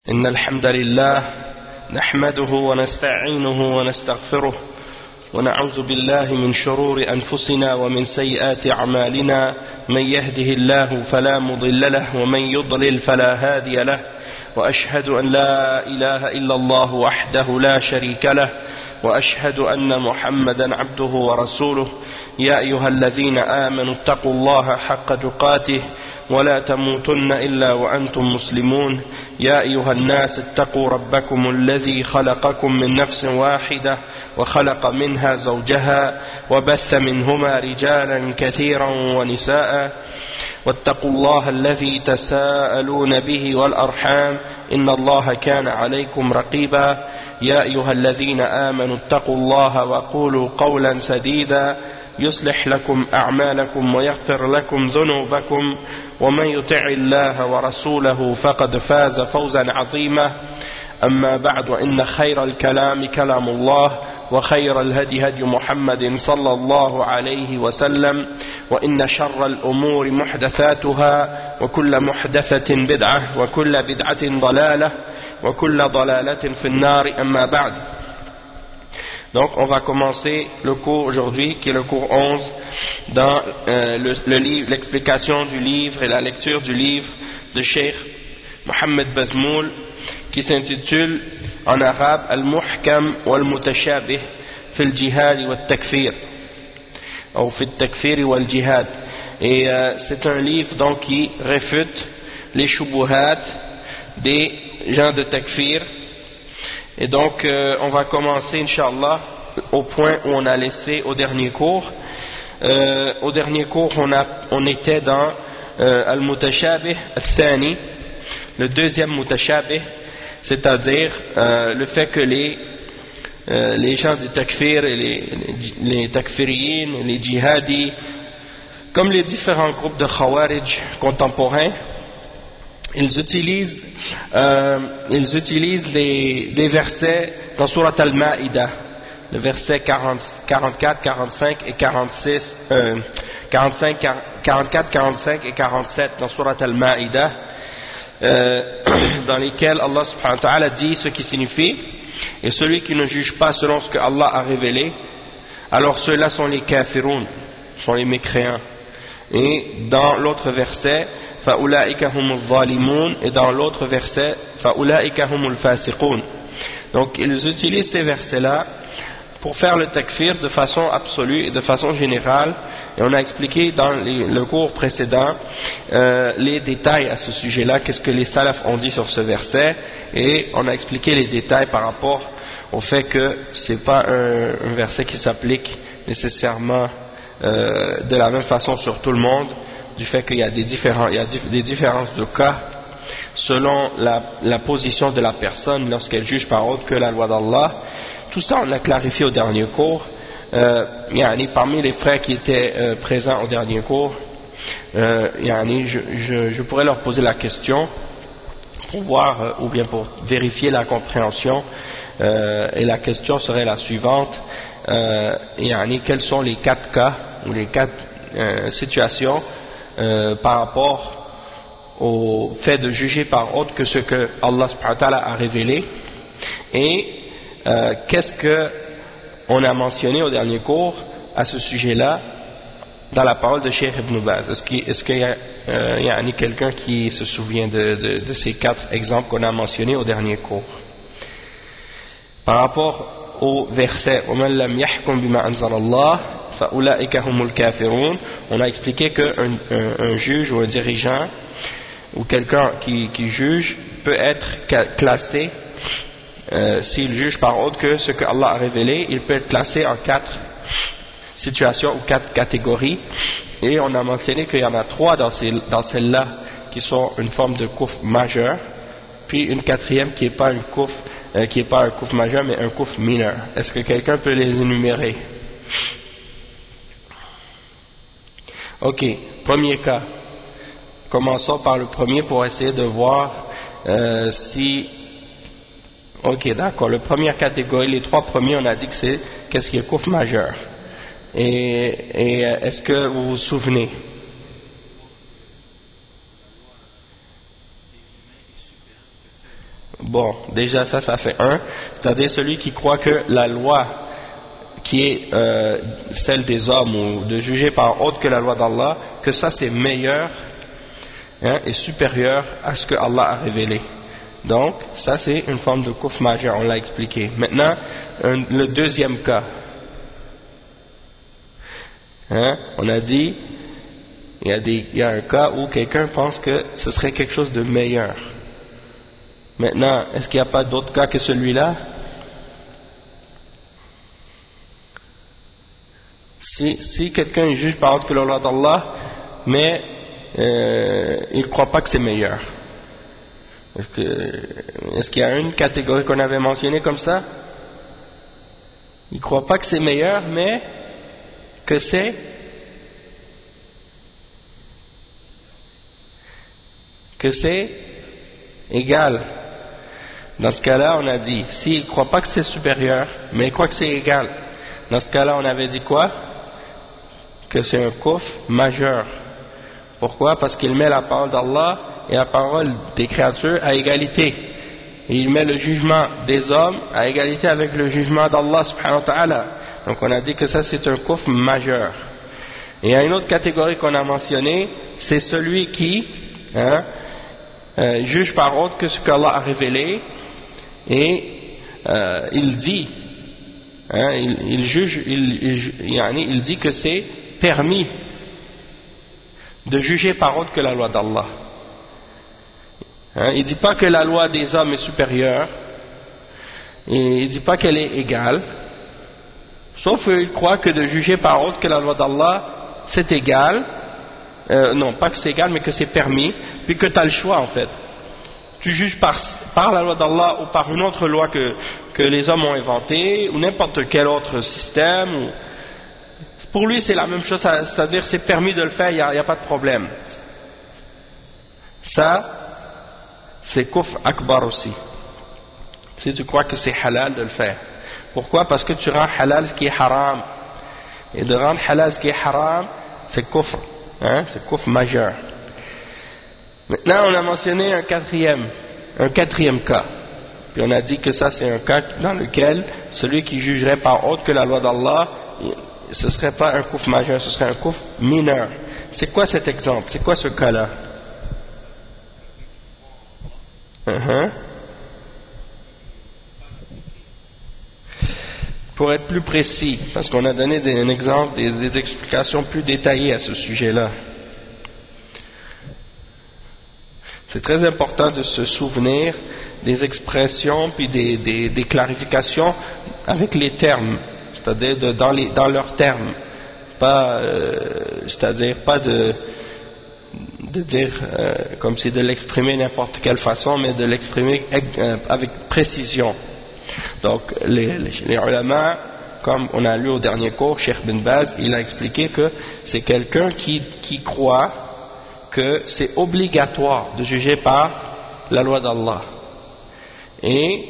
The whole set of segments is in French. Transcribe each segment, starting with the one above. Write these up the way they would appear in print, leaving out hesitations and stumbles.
إن الحمد لله نحمده ونستعينه ونستغفره ونعوذ بالله من شرور أنفسنا ومن سيئات أعمالنا من يهده الله فلا مضل له ومن يضلل فلا هادي له وأشهد أن لا إله إلا الله وحده لا شريك له وأشهد أن محمدا عبده ورسوله يا أيها الذين آمنوا اتقوا الله حق تقاته ولا تموتن إلا وأنتم مسلمون يا أيها الناس اتقوا ربكم الذي خلقكم من نفس واحدة وخلق منها زوجها وبث منهما رجالا كثيرا ونساء واتقوا الله الذي تساءلون به والأرحام إن الله كان عليكم رقيبا يا أيها الذين آمنوا اتقوا الله وقولوا قولا سديدا يصلح لكم أعمالكم ويغفر لكم ذنوبكم ومن يطع الله ورسوله فقد فاز فوزا عظيما أما بعد وإن خير الكلام كلام الله وخير الهدي هدي محمد صلى الله عليه وسلم وإن شر الأمور محدثاتها وكل محدثة بدعة وكل بدعة ضلالة وكل ضلالة في النار أما بعد. Donc on va commencer le cours aujourd'hui qui est le cours 11 dans l'explication du livre et la lecture du livre de Cheikh Mohammed Bazmoul qui s'intitule en arabe Al-Muhkam wal-Mutashabih fil Jihad wal-Takfir ou fil Takfir wal-Jihad, et c'est un livre donc qui réfute les shubuhat des gens de Takfir. Et donc on va commencer Inch'Allah au point où on a laissé au dernier cours. Au dernier cours on était dans Al-Mutashabih Al-Thani, le deuxième Mutashabih, c'est-à-dire le fait que les gens du Takfir et les Takfiriyin, les Djihadis, comme les différents groupes de Khawarij contemporains, ils utilisent les versets dans Surat Al-Ma'idah, le verset 44, 45 et 46, 44, 45 et 47 dans Surat Al-Ma'idah, dans lesquels Allah subhanahu wa ta'ala dit ce qui signifie: et celui qui ne juge pas selon ce que Allah a révélé, alors ceux-là sont les kafiroun, sont les mécréants. Et dans l'autre verset فَأُولَٰئِكَ هُمُ الظَّالِمُونَ, et dans l'autre verset فَأُولَٰئِكَ هُمُ الْفَاسِقُونَ. Donc ils utilisent ces versets-là pour faire le takfir de façon absolue et de façon générale, et on a expliqué dans le cours précédent les détails à ce sujet-là, qu'est-ce que les salafs ont dit sur ce verset, et on a expliqué les détails par rapport au fait que c'est pas un verset qui s'applique nécessairement de la même façon sur tout le monde, du fait qu'il y a des différences de cas selon la position de la personne lorsqu'elle juge par autre que la loi d'Allah. Tout ça on l'a clarifié au dernier cours. Parmi les frères qui étaient présents au dernier cours, je pourrais leur poser la question pour voir ou bien pour vérifier la compréhension, et la question serait la suivante: quels sont les 4 cas ou les 4 situations par rapport au fait de juger par autre que ce que Allah subhanahu wa ta'ala a révélé, et qu'est-ce que on a mentionné au dernier cours à ce sujet-là dans la parole de Cheikh Ibn Baz. Est-ce qu'il y a quelqu'un qui se souvient de ces 4 exemples qu'on a mentionnés au dernier cours? Par rapport au verset وَمَنْ لَمْ يَحْكُمْ بِمَا أَنزَلَ اللَّهُ فَأُولَٰئِكَ هُمُ الْكَافِرُونَ, on a expliqué qu'un juge ou un dirigeant ou quelqu'un qui juge peut être classé, s'il juge par autre que ce que Allah a révélé, il peut être classé en 4 situations ou 4 catégories, et on a mentionné qu'il y en a 3 dans celles-là qui sont une forme de kufr majeur, puis une 4e qui n'est pas un kufr majeur mais un kufr mineur. Est-ce que quelqu'un peut les énumérer? Ok, premier cas. Commençons par le premier pour essayer de voir si... Ok, d'accord. La première catégorie, les 3 premiers, on a dit que c'est qu'est-ce qui est kufr majeur. Et est-ce que vous vous souvenez? Bon, déjà ça fait un, c'est-à-dire celui qui croit que la loi qui est celle des hommes ou de juger par autre que la loi d'Allah, que ça c'est meilleur et supérieur à ce que Allah a révélé. Donc ça c'est une forme de kufr majeur, on l'a expliqué. Maintenant le deuxième cas, on a dit il y a un cas où quelqu'un pense que ce serait quelque chose de meilleur. Maintenant, est-ce qu'il n'y a pas d'autre cas que celui-là? Si quelqu'un juge par autre que la loi d'Allah, mais il ne croit pas que c'est meilleur, est-ce qu'il y a une catégorie qu'on avait mentionnée comme ça? Il ne croit pas que c'est meilleur, mais que c'est égal. Dans ce cas-là, on a dit, s'il ne croit pas que c'est supérieur, mais il croit que c'est égal, dans ce cas-là, on avait dit quoi? Que c'est un kufr majeur. Pourquoi? Parce qu'il met la parole d'Allah et la parole des créatures à égalité. Et il met le jugement des hommes à égalité avec le jugement d'Allah subhanahu wa ta'ala. Donc on a dit que ça c'est un kufr majeur. Et il y a une autre catégorie qu'on a mentionnée, c'est celui qui juge par autre que ce qu'Allah a révélé, et il dit, il juge, il dit que c'est permis de juger par autre que la loi d'Allah. Il ne dit pas que la loi des hommes est supérieure, et il ne dit pas qu'elle est égale, sauf qu'il croit que de juger par autre que la loi d'Allah c'est égal, non pas que c'est égal mais que c'est permis, puis que tu as le choix en fait. Tu juges par la loi d'Allah ou par une autre loi que les hommes ont inventée, ou n'importe quel autre système. Pour lui c'est la même chose, c'est-à-dire c'est permis de le faire, il n'y a pas de problème. Ça c'est kufr akbar aussi. Si tu crois que c'est halal de le faire. Pourquoi? Parce que tu rends halal ce qui est haram. Et de rendre halal ce qui est haram, c'est kufr. C'est kufr majeur. Maintenant, on a mentionné un quatrième cas. Puis on a dit que ça, c'est un cas dans lequel celui qui jugerait par autre que la loi d'Allah, ce ne serait pas un kufr majeur, ce serait un kufr mineur. C'est quoi cet exemple? C'est quoi ce cas-là? Pour être plus précis, parce qu'on a donné un exemple, des explications plus détaillées à ce sujet-là. C'est très important de se souvenir des expressions puis des clarifications avec les termes, c'est-à-dire dans leurs termes, c'est-à-dire pas de dire comme si de l'exprimer n'importe quelle façon, mais de l'exprimer avec précision. Donc les ulama, comme on a lu au dernier cours, Cheikh bin Baz, il a expliqué que c'est quelqu'un qui croit que c'est obligatoire de juger par la loi d'Allah, et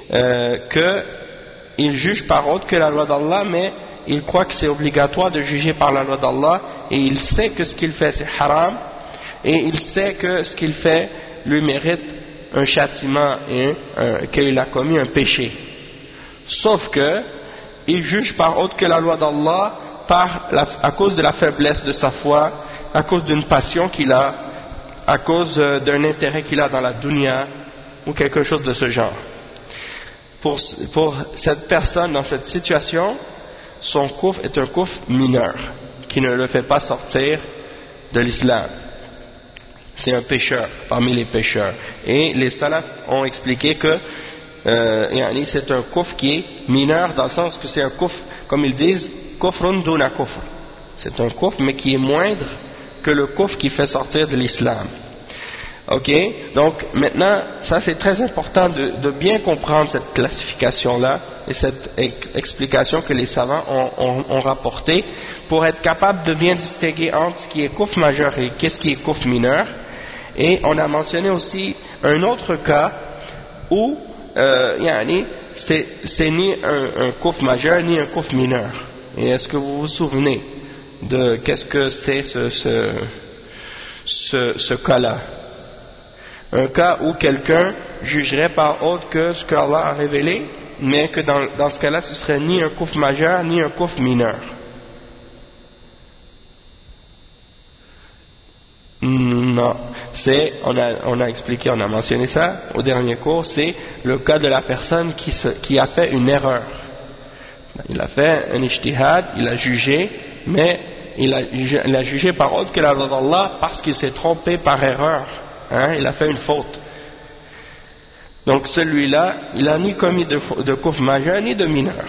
qu'il juge par autre que la loi d'Allah, mais il croit que c'est obligatoire de juger par la loi d'Allah, et il sait que ce qu'il fait c'est haram, et il sait que ce qu'il fait lui mérite un châtiment et qu'il a commis un péché. Sauf que il juge par autre que la loi d'Allah à cause de la faiblesse de sa foi, à cause d'une passion qu'il a, à cause d'un intérêt qu'il a dans la dunya ou quelque chose de ce genre. Pour cette personne dans cette situation, son kufr est un kufr mineur qui ne le fait pas sortir de l'islam. C'est un pécheur parmi les pécheurs. Et les salafs ont expliqué que c'est un kufr qui est mineur, dans le sens que c'est un kufr, comme ils disent, kufrun duna kufr. C'est un kufr mais qui est moindre que le kufr qui fait sortir de l'islam. Ok, donc maintenant, ça c'est très important de bien comprendre cette classification-là et cette explication que les savants ont rapportée pour être capable de bien distinguer entre ce qui est kufr majeur et qu'est-ce qui est kufr mineur. Et on a mentionné aussi un autre cas où c'est ni un kufr majeur ni un kufr mineur. Et est-ce que vous vous souvenez de qu'est-ce que c'est ce cas-là? Un cas où quelqu'un jugerait par autre que ce qu'Allah a révélé, mais que dans ce cas-là, ce serait ni un kufr majeur, ni un kufr mineur. Non, on a expliqué, on a mentionné ça au dernier cours, c'est le cas de la personne qui a fait une erreur. Il a fait un ijtihad, il a jugé, mais il a jugé par autre que la loi d'Allah parce qu'il s'est trompé par erreur. Il a fait une faute. Donc celui-là, il n'a ni commis de kufr majeur ni de mineur.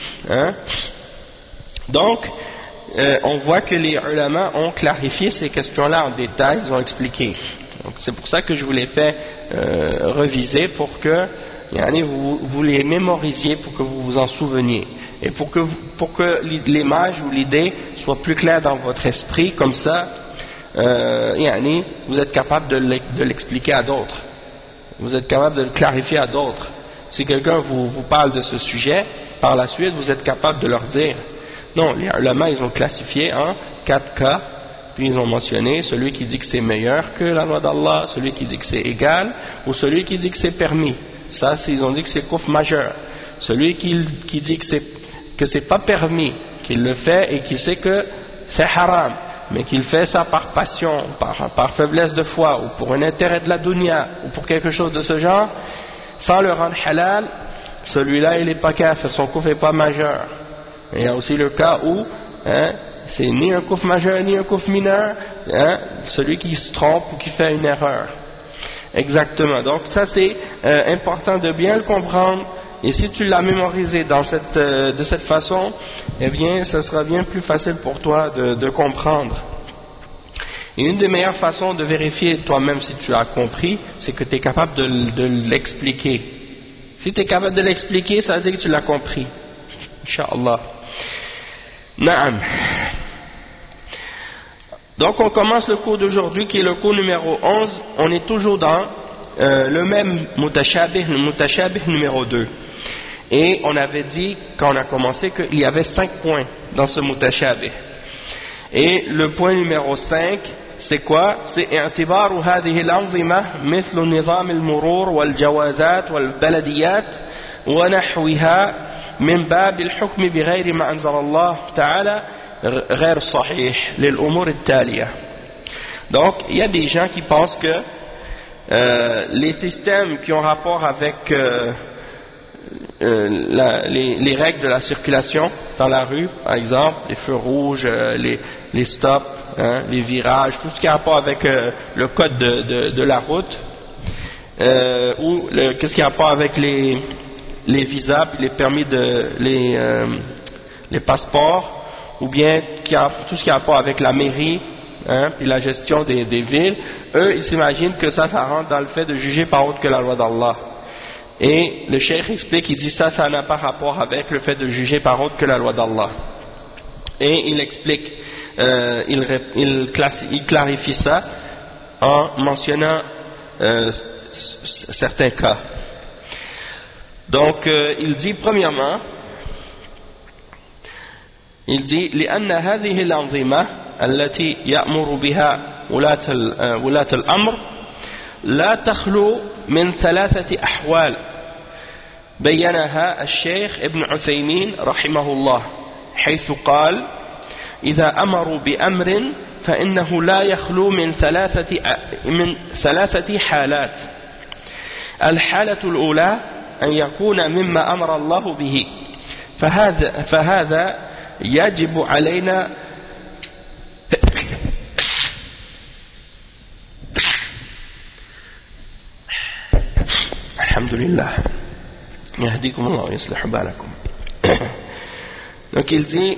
Donc, on voit que les ulama ont clarifié ces questions-là en détail, ils ont expliqué. Donc c'est pour ça que je vous les fais reviser pour que vous les mémorisiez, pour que vous vous en souveniez. Et pour que l'image ou l'idée soit plus claire dans votre esprit, comme ça, vous êtes capable de l'expliquer à d'autres. Vous êtes capable de le clarifier à d'autres. Si quelqu'un vous parle de ce sujet, par la suite, vous êtes capable de leur dire. Non, les ulama, ils ont classifié en 4 cas, puis ils ont mentionné celui qui dit que c'est meilleur que la loi d'Allah, celui qui dit que c'est égal, ou celui qui dit que c'est permis. Ça, ils ont dit que c'est kufr majeur. Celui qui dit que c'est pas permis, qu'il le fait et qui sait que c'est haram, mais qu'il fait ça par passion, par faiblesse de foi, ou pour un intérêt de la dunya, ou pour quelque chose de ce genre, sans le rendre halal, celui-là il n'est pas kafir, son kufr n'est pas majeur. Et il y a aussi le cas où c'est ni un kufr majeur ni un kufr mineur, celui qui se trompe ou qui fait une erreur. Exactement. Donc ça c'est important de bien le comprendre. Et si tu l'as mémorisé de cette façon, eh bien, ça sera bien plus facile pour toi de comprendre. Et une des meilleures façons de vérifier toi-même si tu as compris, c'est que tu es capable de l'expliquer. Si tu es capable de l'expliquer, ça veut dire que tu l'as compris. Inch'Allah. Naam. Donc on commence le cours d'aujourd'hui qui est le cours numéro 11. On est toujours dans le même mutashabih, le mutashabih numéro 2. Et on avait dit, quand on a commencé, qu'il y avait 5 points dans ce mutashabih. Et le point numéro 5, c'est quoi? C'est i'tibaru hadhihi al-anzima mithlu nizam al-murur wal-jawazat wal-baladiyat wa nahwiha min bab al-hukm bighayri ma anzala Allah ta'ala ghayr sahih lil umur al-taliya. Donc, il y a des gens qui pensent que les systèmes qui ont rapport avec les règles de la circulation dans la rue, par exemple, les feux rouges, les stops, les virages, tout ce qui a rapport avec le code de la route, ou qu'est-ce qui a rapport avec les visas, puis les permis les passeports, ou bien tout ce qui a rapport avec la mairie, puis la gestion des villes. Eux, ils s'imaginent que ça rentre dans le fait de juger par autre que la loi d'Allah. Et le cheikh explique, il dit ça n'a pas rapport avec le fait de juger par autre que la loi d'Allah. Et il explique, il clarifie ça en mentionnant certains cas. Donc il dit premièrement, il dit لأن هذه الأنظمة التي يأمر بها ولاة الأمر لا تخلو من 3 أحوال بينها الشيخ ابن عثيمين رحمه الله حيث قال إذا أمروا بأمر فإنه لا يخلو من 3 حالات. الحالة الأولى أن يكون مما أمر الله به فهذا يجب علينا Alhamdulillah. Yahdikum Allah wa yuslih balakum. Donc il dit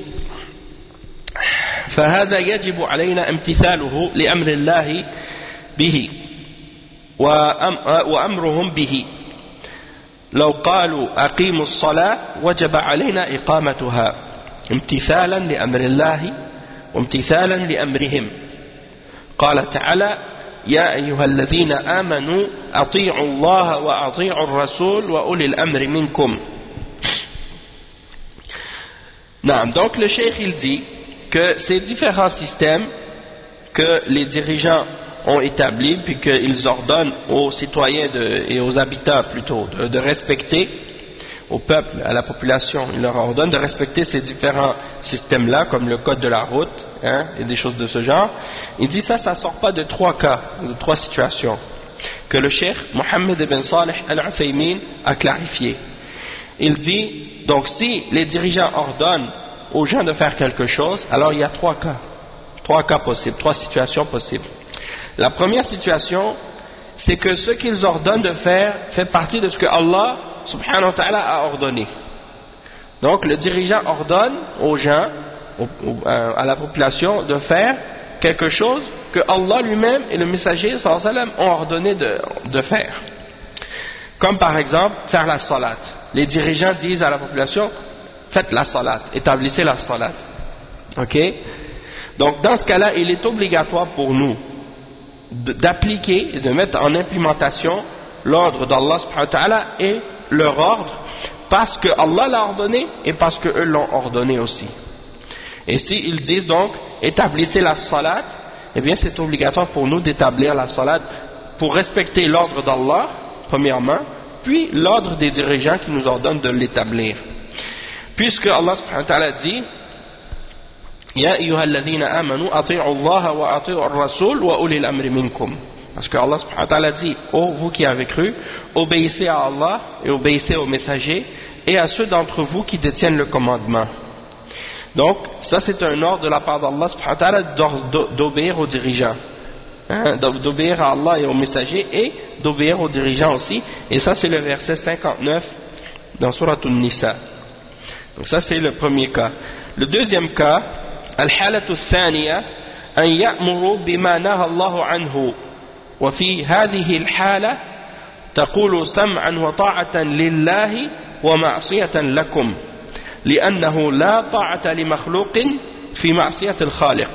فهذا يجب علينا امتثاله لأمر الله به وأمرهم به. لو قالوا أقيموا الصلاة وجب علينا إقامتها امتثالا لأمر الله وامتثالا لأمرهم. قال تعالى يا أيها الذين آمنوا أطيعوا الله وأطيعوا الرسول وأولي الأمر منكم. Donc le cheikh il dit que ces différents systèmes que les dirigeants ont établi, puis qu'ils ordonnent aux citoyens et aux habitants plutôt de respecter, au peuple, à la population, ils leur ordonnent de respecter ces différents systèmes-là, comme le code de la route, et des choses de ce genre. Il dit ça sort pas de 3 cas, de 3 situations, que le cheikh Mohammed ibn Salih al-Uthaymin a clarifié. Il dit, donc si les dirigeants ordonnent aux gens de faire quelque chose, alors il y a 3 cas. 3 cas possibles, 3 situations possibles. La première situation, c'est que ce qu'ils ordonnent de faire fait partie de ce que Allah subhanahu wa ta'ala a ordonné. Donc le dirigeant ordonne aux gens, à la population, de faire quelque chose que Allah lui-même et le messager sallallahu alayhi wa sallam ont ordonné de faire. Comme par exemple faire la salat. Les dirigeants disent à la population, faites la salat, établissez la salat. Ok? Donc dans ce cas-là, il est obligatoire pour nous d'appliquer et de mettre en implémentation l'ordre d'Allah subhanahu wa ta'ala et leur ordre, parce que Allah l'a ordonné et parce que eux l'ont ordonné aussi. Et s'ils disent donc établissez la salat, eh bien c'est obligatoire pour nous d'établir la salat pour respecter l'ordre d'Allah premièrement, puis l'ordre des dirigeants qui nous ordonnent de l'établir. Puisque Allah subhanahu wa ta'ala dit Ya ayyuhalladhina amanu ati'u Allah wa ati'u ar-rasul wa ulil amri minkum. Parce que Allah subhanahu wa ta'ala dit, ô vous qui avez cru, obéissez à Allah et obéissez aux messagers et à ceux d'entre vous qui détiennent le commandement. Donc, ça c'est un ordre de la part d'Allah subhanahu wa ta'ala d'obéir aux dirigeants. D'obéir à Allah et aux messagers et d'obéir aux dirigeants aussi. Et ça c'est le verset 59 dans Surat An-Nisa. Donc ça c'est le premier cas. Le deuxième cas, Al-Halatu Thaniya, an ya'muru bima naha Allahu anhu. وفي هذه الحالة تقول سمعا وطاعة لله ومعصية لكم لأنه لا طاعة لمخلوق في معصية الخالق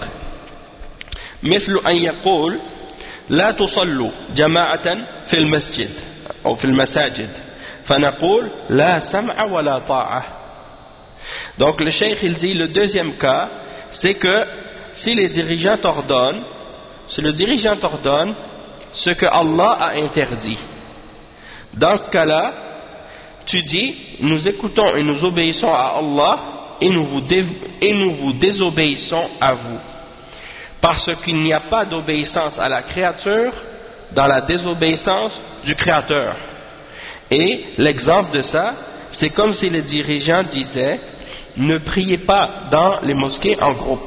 مثل أن يقول لا تصلوا جماعة في المسجد أو في المساجد فنقول لا سمع ولا طاعة. Donc le cheikh il dit le deuxième cas c'est que si les dirigeants t'ordonnent, si le dirigeant t'ordonne ce que Allah a interdit, dans ce cas-là tu dis nous écoutons et nous obéissons à Allah et nous vous désobéissons à vous, parce qu'il n'y a pas d'obéissance à la créature dans la désobéissance du Créateur. Et l'exemple de ça, c'est comme si les dirigeants disaient ne priez pas dans les mosquées en groupe.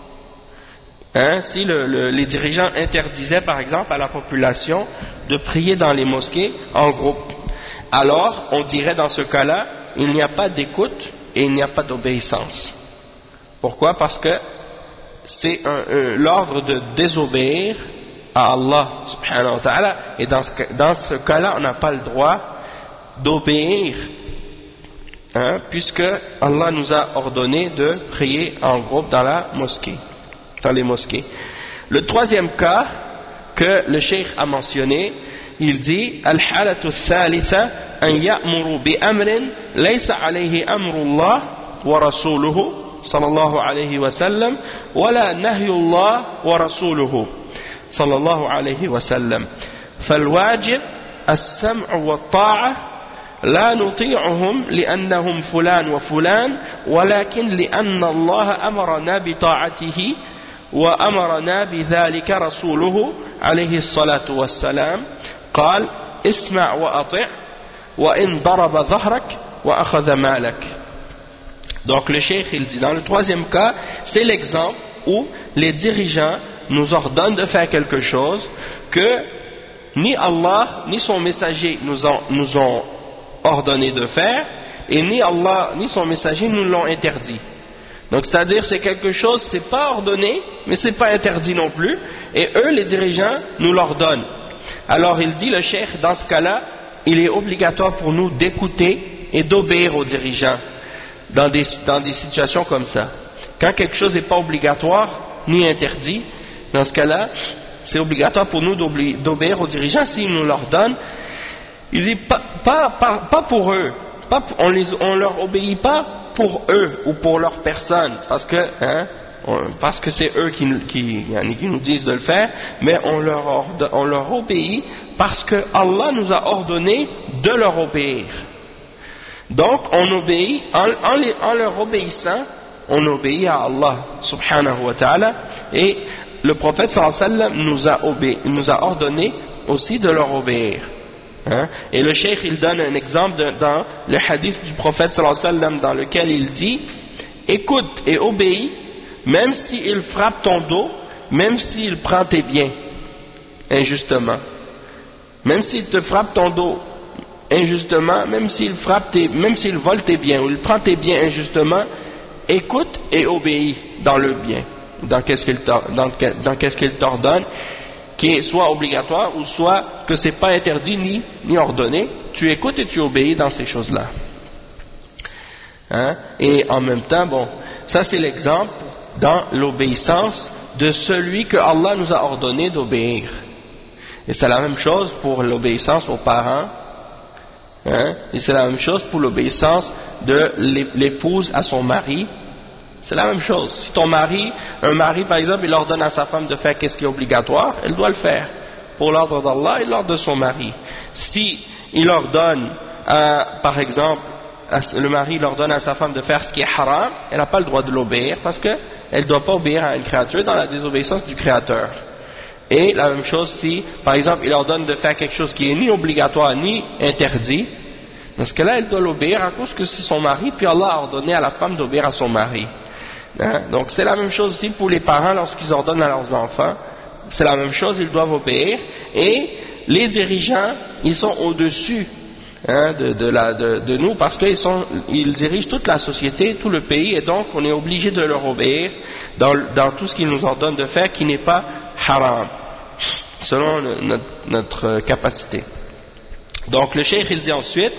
Si les dirigeants interdisaient par exemple à la population de prier dans les mosquées en groupe, alors on dirait dans ce cas-là il n'y a pas d'écoute et il n'y a pas d'obéissance. Pourquoi? Parce que c'est l'ordre de désobéir à Allah subhanahu wa ta'ala, et dans ce cas-là on n'a pas le droit d'obéir, puisque Allah nous a ordonné de prier en groupe dans la mosquée, dans les mosquées. Le troisième cas que le cheikh a mentionné, il dit al-halatu thalitha an ya'muru bi amrin laysa alayhi amrullah wa rasuluhu sallallahu alayhi wa sallam wala nahyullah wa rasuluhu sallallahu alayhi wa sallam فالواجب السمع والطاعة لا نطيعهم لأنهم فلان وفلان ولكن لأن الله أمرنا بطاعته وأمرنا بذلك رسوله عليه الصلاة والسلام قال اسمع وأطع وإن ضرب ظهرك وأخذ مالك. Donc le cheikh il dit dans le troisième cas, c'est l'exemple où les dirigeants nous ordonnent de faire quelque chose que ni Allah ni son messager nous ont ordonné de faire, et ni Allah ni son messager nous l'ont interdit. Donc c'est-à-dire c'est quelque chose, c'est pas ordonné mais c'est pas interdit non plus, et eux les dirigeants nous l'ordonnent. Alors il dit le cheikh, dans ce cas-là il est obligatoire pour nous d'écouter et d'obéir aux dirigeants dans des situations comme ça. Quand quelque chose n'est pas obligatoire ni interdit, dans ce cas-là c'est obligatoire pour nous d'obéir aux dirigeants s'ils nous l'ordonnent. Il dit pas pour eux, on leur obéit pas pour eux ou pour leur personne, parce que parce que c'est eux qui nous disent de le faire, mais on leur obéit parce que Allah nous a ordonné de leur obéir. Donc on obéit, en leur obéissant, on obéit à Allah subhanahu wa ta'ala, et le prophète sallallahu alayhi wa sallam nous a ordonné aussi de leur obéir. Et le cheikh il donne un exemple dans le hadith du prophète sallallahu alayhi wa sallam dans lequel il dit: écoute et obéis, même s'il frappe ton dos, même s'il prend tes biens injustement, même s'il te frappe ton dos injustement, même s'il vole tes biens ou il prend tes biens injustement, écoute et obéis dans le bien, dans qu'est-ce qu'il t'ordonne, qui est soit obligatoire ou soit que c'est pas interdit ni ordonné. Tu écoutes et tu obéis dans ces choses-là. Et en même temps, bon, ça c'est l'exemple dans l'obéissance de celui que Allah nous a ordonné d'obéir. Et c'est la même chose pour l'obéissance aux parents, et c'est la même chose pour l'obéissance de l'épouse à son mari. C'est la même chose. Si un mari par exemple, il ordonne à sa femme de faire qu'est-ce qui est obligatoire, elle doit le faire pour l'ordre d'Allah et l'ordre de son mari. Si il ordonne, par exemple, le mari ordonne à sa femme de faire ce qui est haram, elle n'a pas le droit de l'obéir parce qu'elle ne doit pas obéir à une créature dans la désobéissance du Créateur. Et la même chose si, par exemple, il ordonne de faire quelque chose qui est ni obligatoire ni interdit, dans ce cas-là, elle doit l'obéir à cause que c'est son mari, puis Allah a ordonné à la femme d'obéir à son mari. Donc c'est la même chose aussi pour les parents lorsqu'ils ordonnent à leurs enfants, c'est la même chose, ils doivent obéir, et les dirigeants, ils sont au-dessus de nous parce qu'ils dirigent toute la société, tout le pays, et donc on est obligé de leur obéir dans tout ce qu'ils nous ordonnent de faire qui n'est pas haram, selon notre capacité. Donc le cheikh il dit ensuite: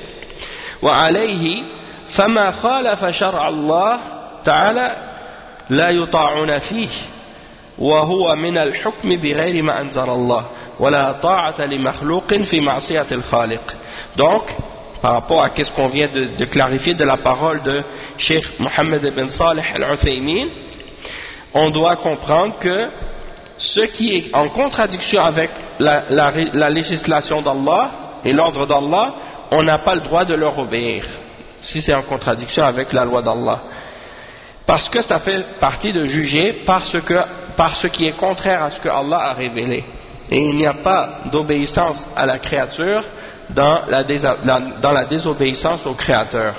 وعليه فما خالف شرع الله تعالى لا يطاعون فيه وهو من الحكم بغير ما أنزل الله ولا طاعة لمخلوق في معصية الخالق. Donc par rapport à ce qu'on vient de clarifier de la parole de Cheikh Mohammed ibn Salih al-Uthaymin, on doit comprendre que ce qui est en contradiction avec la législation d'Allah et l'ordre d'Allah, on n'a pas le droit de leur obéir si c'est en contradiction avec la loi d'Allah, parce que ça fait partie de juger par ce qui est contraire à ce que Allah a révélé, et il n'y a pas d'obéissance à la créature dans la désobéissance au Créateur.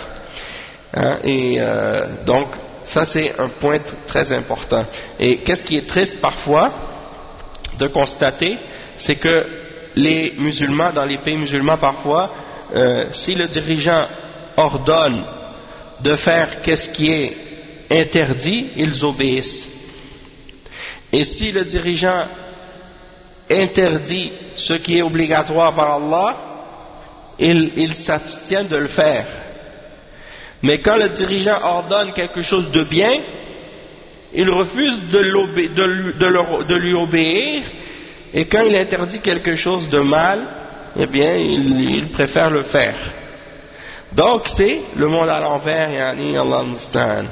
Donc ça c'est un point très important. Et qu'est-ce qui est triste parfois de constater, c'est que les musulmans, dans les pays musulmans parfois, si le dirigeant ordonne de faire qu'est-ce qui est interdit, ils obéissent. Et si le dirigeant interdit ce qui est obligatoire par Allah, ils s'abstiennent de le faire. Mais quand le dirigeant ordonne quelque chose de bien, il refuse de lui obéir, et quand il interdit quelque chose de mal, eh bien il préfère le faire. Donc c'est le monde à l'envers, yani Allah musta'an.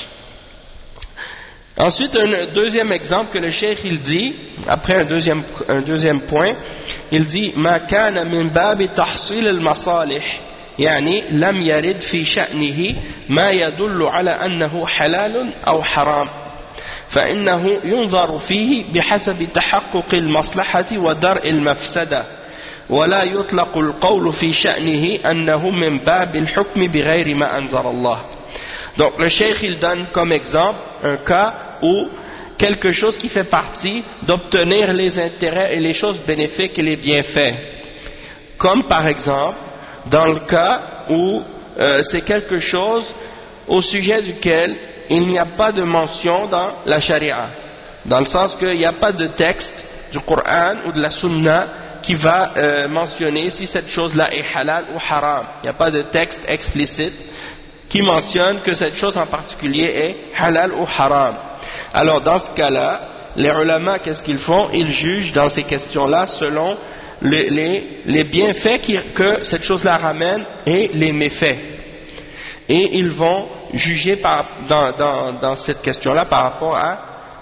Ensuite, un deuxième exemple que le cheikh il dit, après un deuxième point, il dit: ما كان من باب تحصيل المصالح يعني لم يرد في شأنه ما يدل على أنه حلال أو حرام فإنه ينظر فيه بحسب تحقق المصلحة ودرء المفسدة ولا يطلق القول في شأنه أنه من باب الحكم بغير ما أنزل الله. Donc le cheikh il donne comme exemple un cas où quelque chose qui fait partie d'obtenir les intérêts et les choses bénéfiques et les bienfaits, comme par exemple dans le cas où c'est quelque chose au sujet duquel il n'y a pas de mention dans la charia, dans le sens qu'il n'y a pas de texte du Coran ou de la Sunna qui va mentionner si cette chose-là est halal ou haram. Il n'y a pas de texte explicite qui mentionne que cette chose en particulier est halal ou haram. Alors dans ce cas-là, les ulama, qu'est-ce qu'ils font? Ils jugent dans ces questions-là selon les bienfaits que cette chose-là ramène et les méfaits. Et ils vont juger dans cette question-là par rapport à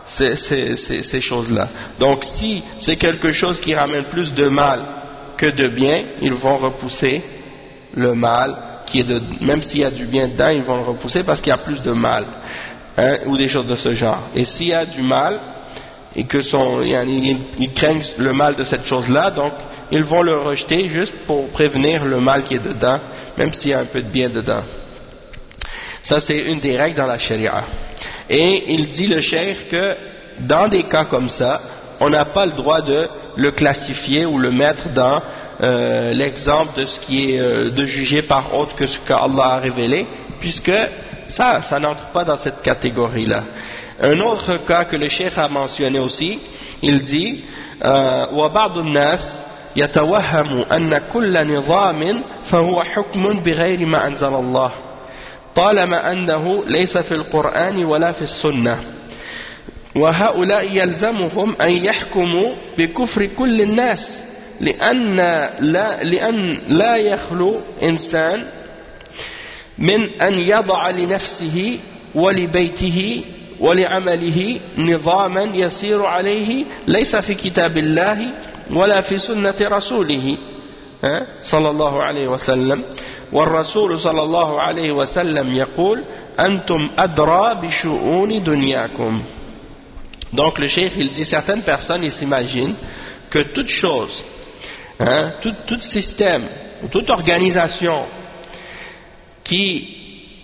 ces choses-là. Donc si c'est quelque chose qui ramène plus de mal que de bien, ils vont repousser le mal, même s'il y a du bien dedans, ils vont le repousser parce qu'il y a plus de mal, hein, ou des choses de ce genre. Et s'il y a du mal, et que ils craignent le mal de cette chose-là, donc ils vont le rejeter juste pour prévenir le mal qui est dedans, même s'il y a un peu de bien dedans. Ça, c'est une des règles dans la charia. Et il dit, le cheikh, que dans des cas comme ça, on n'a pas le droit de le classifier ou le mettre dans l'exemple de ce qui est de juger par autre que ce qu'Allah a révélé, puisque ça n'entre pas dans cette catégorie-là. Un autre cas que le cheikh a mentionné aussi, il dit وَبَعْضُ النَّاسِ يَتَوَهَّمُ أَنَّ كُلَّ نِظَامٍ فَهُوَ حُكْمٌ بِغَيْرِ مَا أَنزَلَ اللَّهُ طالما أنه ليس في القرآن ولا في السنة وهؤلاء يلزمهم أن يحكموا بكفر كل الناس لأن لا يخلو إنسان من أن يضع لنفسه ولبيته ولعمله نظاما يسير عليه ليس في كتاب الله ولا في سنة رسوله صلى الله عليه وسلم والرسول صلى الله عليه وسلم يقول أنتم أدرى بشؤون دنياكم. Donc le cheikh il dit, certaines personnes ils s'imaginent que toute chose, tout système, toute organisation qui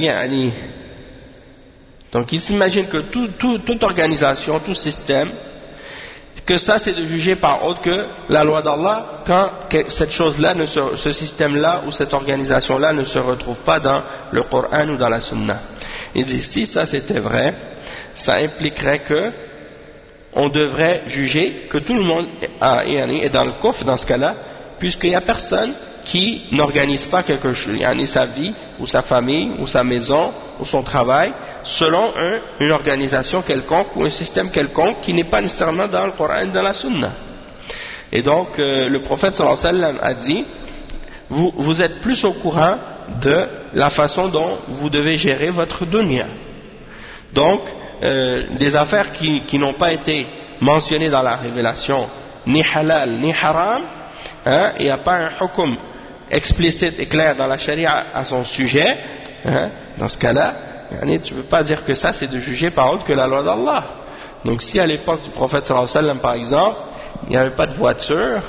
donc ils s'imaginent que toute organisation, tout système, que ça c'est de juger par autre que la loi d'Allah quand cette chose-là, ce système-là ou cette organisation-là ne se retrouve pas dans le Coran ou dans la Sunna. Il dit, si ça c'était vrai, ça impliquerait que on devrait juger que tout le monde est dans le kufr dans ce cas-là, puisqu'il n'y a personne qui n'organise pas quelque chose, sa vie ou sa famille ou sa maison ou son travail selon une organisation quelconque ou un système quelconque qui n'est pas nécessairement dans le Coran et dans la Sunna. Et donc le prophète sallallahu alayhi wa sallam a dit, vous êtes plus au courant de la façon dont vous devez gérer votre dunya. Donc des affaires qui n'ont pas été mentionnées dans la révélation, ni halal ni haram, il n'y a pas un hukum explicite et clair dans la charia à son sujet, dans ce cas-là, tu ne peux pas dire que ça c'est de juger par autre que la loi d'Allah. Donc si à l'époque du prophète sallallahu alayhi wa sallam par exemple, il n'y avait pas de voiture,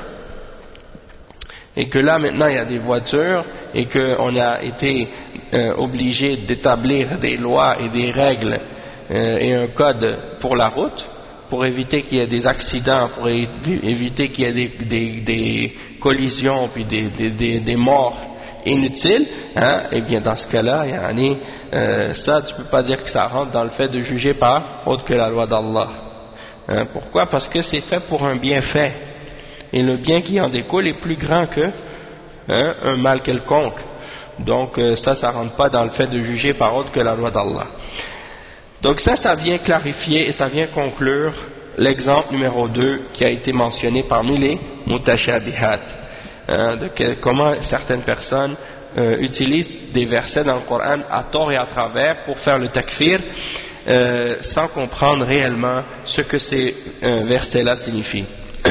et que là maintenant il y a des voitures, et qu'on a été obligé d'établir des lois et des règles et un code pour la route, pour éviter qu'il y ait des accidents, pour éviter qu'il y ait des collisions, puis des morts inutiles, et bien dans ce cas-là, ça tu peux pas dire que ça rentre dans le fait de juger par autre que la loi d'Allah. Pourquoi? Parce que c'est fait pour un bienfait, et le bien qui en découle est plus grand que un mal quelconque. Donc ça rentre pas dans le fait de juger par autre que la loi d'Allah. Donc ça vient clarifier et ça vient conclure l'exemple numéro 2 qui a été mentionné parmi les mutashabihat, comment certaines personnes utilisent des versets dans le Coran à tort et à travers pour faire le takfir sans comprendre réellement ce que ces versets-là signifient.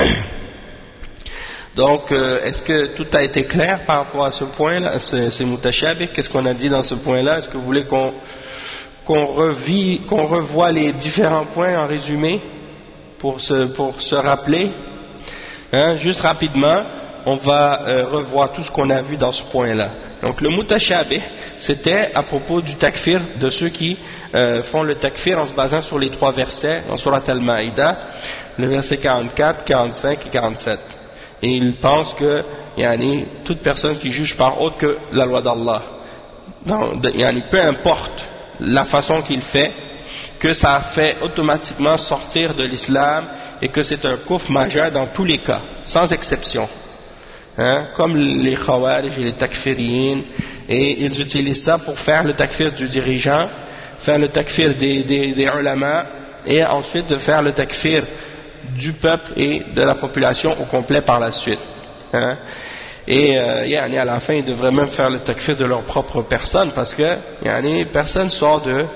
Donc est-ce que tout a été clair par rapport à ce point-là, ces mutashabih? Qu'est-ce qu'on a dit dans ce point-là? Est-ce que vous voulez qu'on revoie les différents points en résumé pour se rappeler, juste rapidement, on va revoir tout ce qu'on a vu dans ce point-là. Donc le mutashabih, c'était à propos du takfir de ceux qui font le takfir en se basant sur les 3 versets en Surat Al-Ma'idah, le verset 44, 45 et 47. Et ils pensent que toute personne qui juge par autre que la loi d'Allah, peu importe la façon qu'il fait, que ça fait automatiquement sortir de l'islam et que c'est un kufr majeur dans tous les cas, sans exception. Comme les khawarij et les takfiriyin, et ils utilisent ça pour faire le takfir du dirigeant, faire le takfir des ulama, et ensuite de faire le takfir du peuple et de la population au complet par la suite. Et à la fin ils devraient même faire le takfir de leur propre personne, parce que personne sort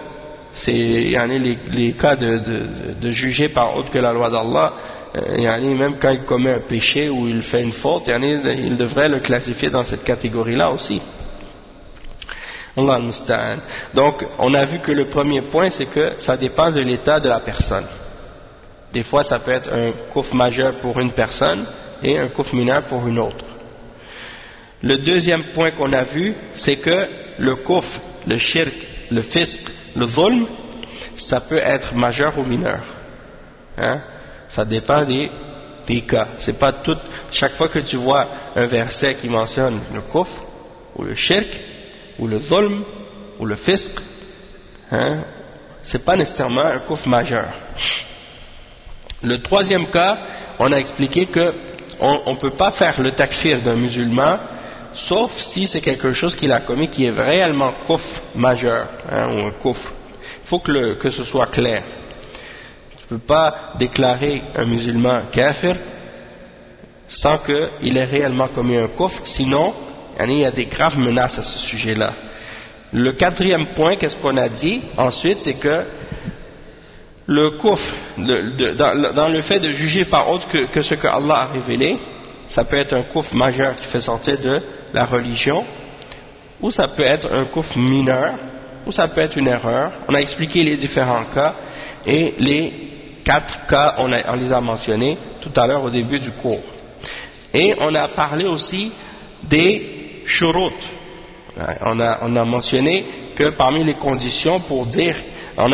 les cas de juger par autre que la loi d'Allah, même quand il commet un péché ou il fait une faute, il devrait le classifier dans cette catégorie-là aussi. Allah al-Musta'an. Donc, on a vu que le premier point, c'est que ça dépend de l'état de la personne. Des fois, ça peut être un kufr majeur pour une personne et un kufr mineur pour une autre. Le deuxième point qu'on a vu, c'est que le kufr, le shirk, le fisq, le zulm, ça peut être majeur ou mineur. Ça dépend des cas. C'est pas tout. Chaque fois que tu vois un verset qui mentionne le kufr, ou le shirk, ou le zulm, ou le fisq, c'est pas nécessairement un kufr majeur. Le troisième cas, on a expliqué que on peut pas faire le takfir d'un musulman, sauf si c'est quelque chose qu'il a commis qui est réellement kufr majeur, ou un kufr. Il faut que ce soit clair. Tu ne peux pas déclarer un musulman kafir sans qu'il ait réellement commis un kufr, sinon il y a des graves menaces à ce sujet-là. Le quatrième point, qu'est-ce qu'on a dit ensuite, c'est que le kufr, dans le fait de juger par autre que ce que Allah a révélé, ça peut être un kufr majeur qui fait sortir de la religion, ou ça peut être un kufr mineur, ou ça peut être une erreur. On a expliqué les différents cas, et les 4 cas, on les a mentionnés tout à l'heure au début du cours. Et on a parlé aussi des shurut. On a mentionné que parmi les conditions pour dire, on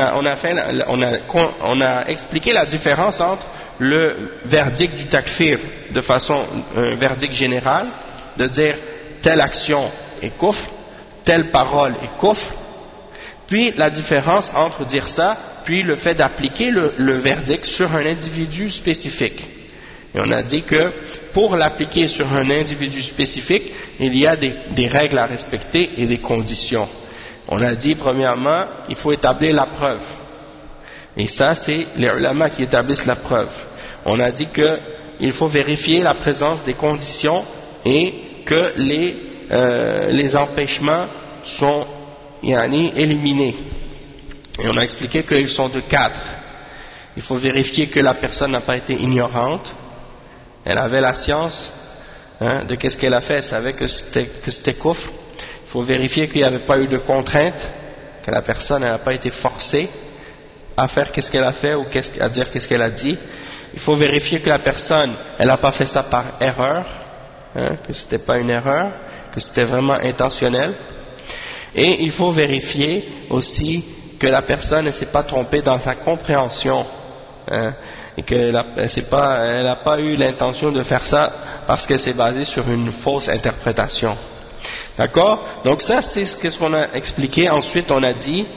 a expliqué la différence entre le verdict du takfir de façon, un verdict général, de dire telle action est kufr, telle parole est kufr, puis la différence entre dire ça, puis le fait d'appliquer le verdict sur un individu spécifique. Et on a dit que pour l'appliquer sur un individu spécifique, il y a des règles à respecter et des conditions. On a dit premièrement, il faut établir la preuve. Et ça, c'est les ulama qui établissent la preuve. On a dit qu'il faut vérifier la présence des conditions et que les empêchements sont éliminés. Et on a expliqué qu'ils sont de 4. Il faut vérifier que la personne n'a pas été ignorante. Elle avait la science de qu'est-ce qu'elle a fait, elle savait que c'était kufr. Il faut vérifier qu'il n'y avait pas eu de contrainte, que la personne n'a pas été forcée à faire qu'est-ce qu'elle a fait ou à dire qu'est-ce qu'elle a dit. Il faut vérifier que la personne, elle n'a pas fait ça par erreur, que ce n'était pas une erreur, que c'était vraiment intentionnel. Et il faut vérifier aussi que la personne ne s'est pas trompée dans sa compréhension, et qu'elle n'a pas eu l'intention de faire ça parce qu'elle s'est basée sur une fausse interprétation. D'accord? Donc ça, c'est ce qu'on a expliqué. Ensuite, on a dit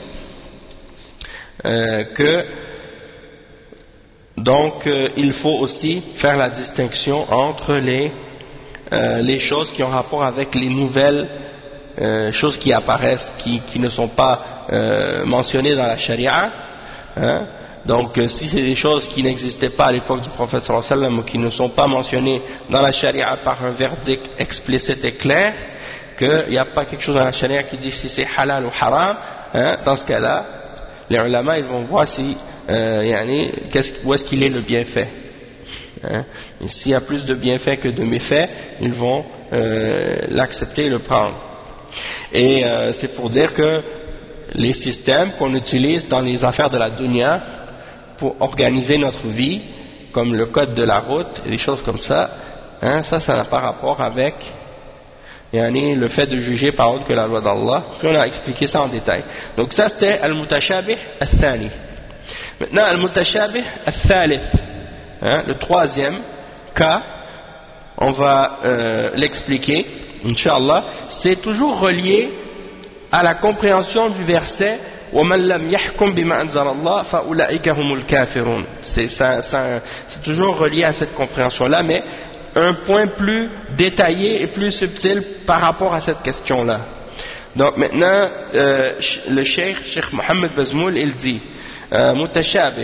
il faut aussi faire la distinction entre les choses qui ont rapport avec les nouvelles choses qui apparaissent, qui ne sont pas mentionnées dans la charia. Donc si c'est des choses qui n'existaient pas à l'époque du prophète sallallahu alayhi wa sallam ou qui ne sont pas mentionnées dans la charia par un verdict explicite et clair, qu'il n'y a pas quelque chose dans la charia qui dit si c'est halal ou haram, dans ce cas-là, les ulama ils vont voir si où est-ce qu'il est le bienfait. Et s'il y a plus de bienfaits que de méfaits, ils vont l'accepter et le prendre. Et c'est pour dire que les systèmes qu'on utilise dans les affaires de la dunya pour organiser notre vie, comme le code de la route et des choses comme ça, ça n'a pas rapport avec le fait de juger par autre que la loi d'Allah. Puis on a expliqué ça en détail. Donc ça c'était al-mutashabih al-thani. Maintenant al-mutashabih al-thalith, le troisième cas, on va l'expliquer, Inch'Allah. C'est toujours relié à la compréhension du verset وَمَنْ لَمْ يَحْكُمْ بِمَا أَنْزَلَ اللَّهُ فَأُولَئِكَ هُمُ الْكَافِرُونَ. C'est toujours relié à cette compréhension-là, mais un point plus détaillé et plus subtil par rapport à cette question-là. Donc maintenant, le Cheikh Mohammed Bazmoul, il dit متشابه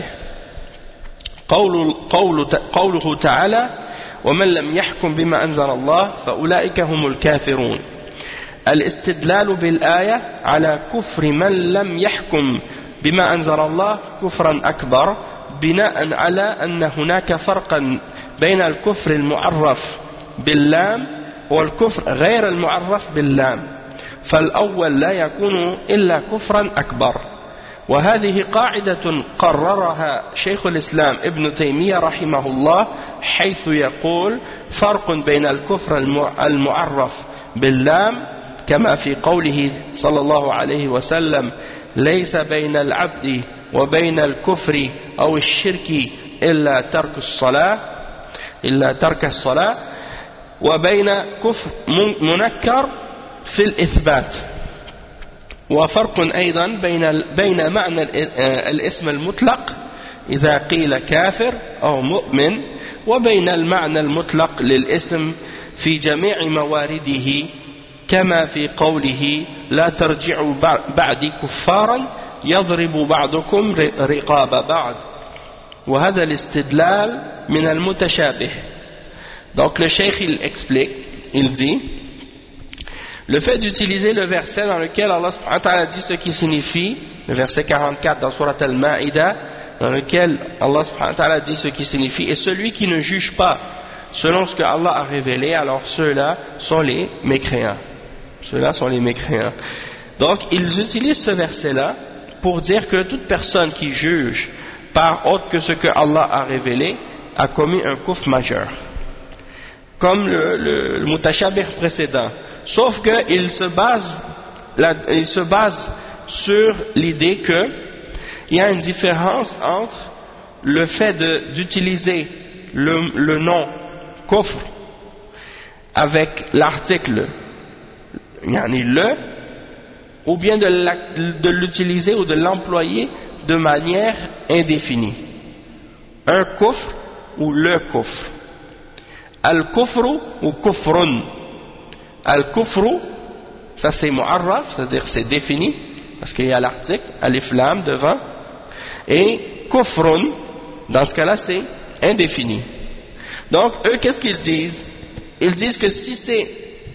قوله تعالى ومن لم يحكم بما أنزل الله فأولئك هم الكافرون. الاستدلال بالآية على كفر من لم يحكم بما أنزل الله كفرا أكبر بناء على أن هناك فرقا بين الكفر المعرف باللام والكفر غير المعرف باللام فالأول لا يكون إلا كفرا أكبر وهذه قاعدة قررها شيخ الإسلام ابن تيمية رحمه الله حيث يقول فرق بين الكفر المعرف باللام كما في قوله صلى الله عليه وسلم ليس بين العبد وبين الكفر أو الشرك إلا ترك الصلاة وبين كفر منكر في الإثبات وفرق أيضا بين معنى الاسم المطلق إذا قيل كافر أو مؤمن وبين المعنى المطلق للاسم في جميع موارده كما في قوله لا ترجعوا بعدي كفارا يضرب بعضكم رقاب بعض وهذا الاستدلال من المتشابه. Donc le cheikh il explique, il dit le fait d'utiliser le verset dans lequel Allah subhanahu wa ta'ala dit ce qui signifie, le verset 44 dans Surat Al-Ma'ida, dans lequel Allah subhanahu wa ta'ala dit ce qui signifie, et celui qui ne juge pas selon ce que Allah a révélé, alors ceux-là sont les mécréants. Ceux-là sont les mécréants. Donc ils utilisent ce verset-là pour dire que toute personne qui juge par autre que ce que Allah a révélé a commis un kufr majeur. Comme le mutashabih précédent. Sauf qu'il se base sur l'idée qu'il y a une différence entre le fait d'utiliser le nom kufr avec l'article yani le ou bien de l'utiliser ou de l'employer de manière indéfinie. Un kufr ou le kufr. Al-kufru ou kufrun. Al-kufru, ça c'est mu'arraf, c'est-à-dire c'est défini, parce qu'il y a l'article, alif lam devant, et kufrun, dans ce cas-là c'est indéfini. Donc eux qu'est-ce qu'ils disent? Ils disent que si c'est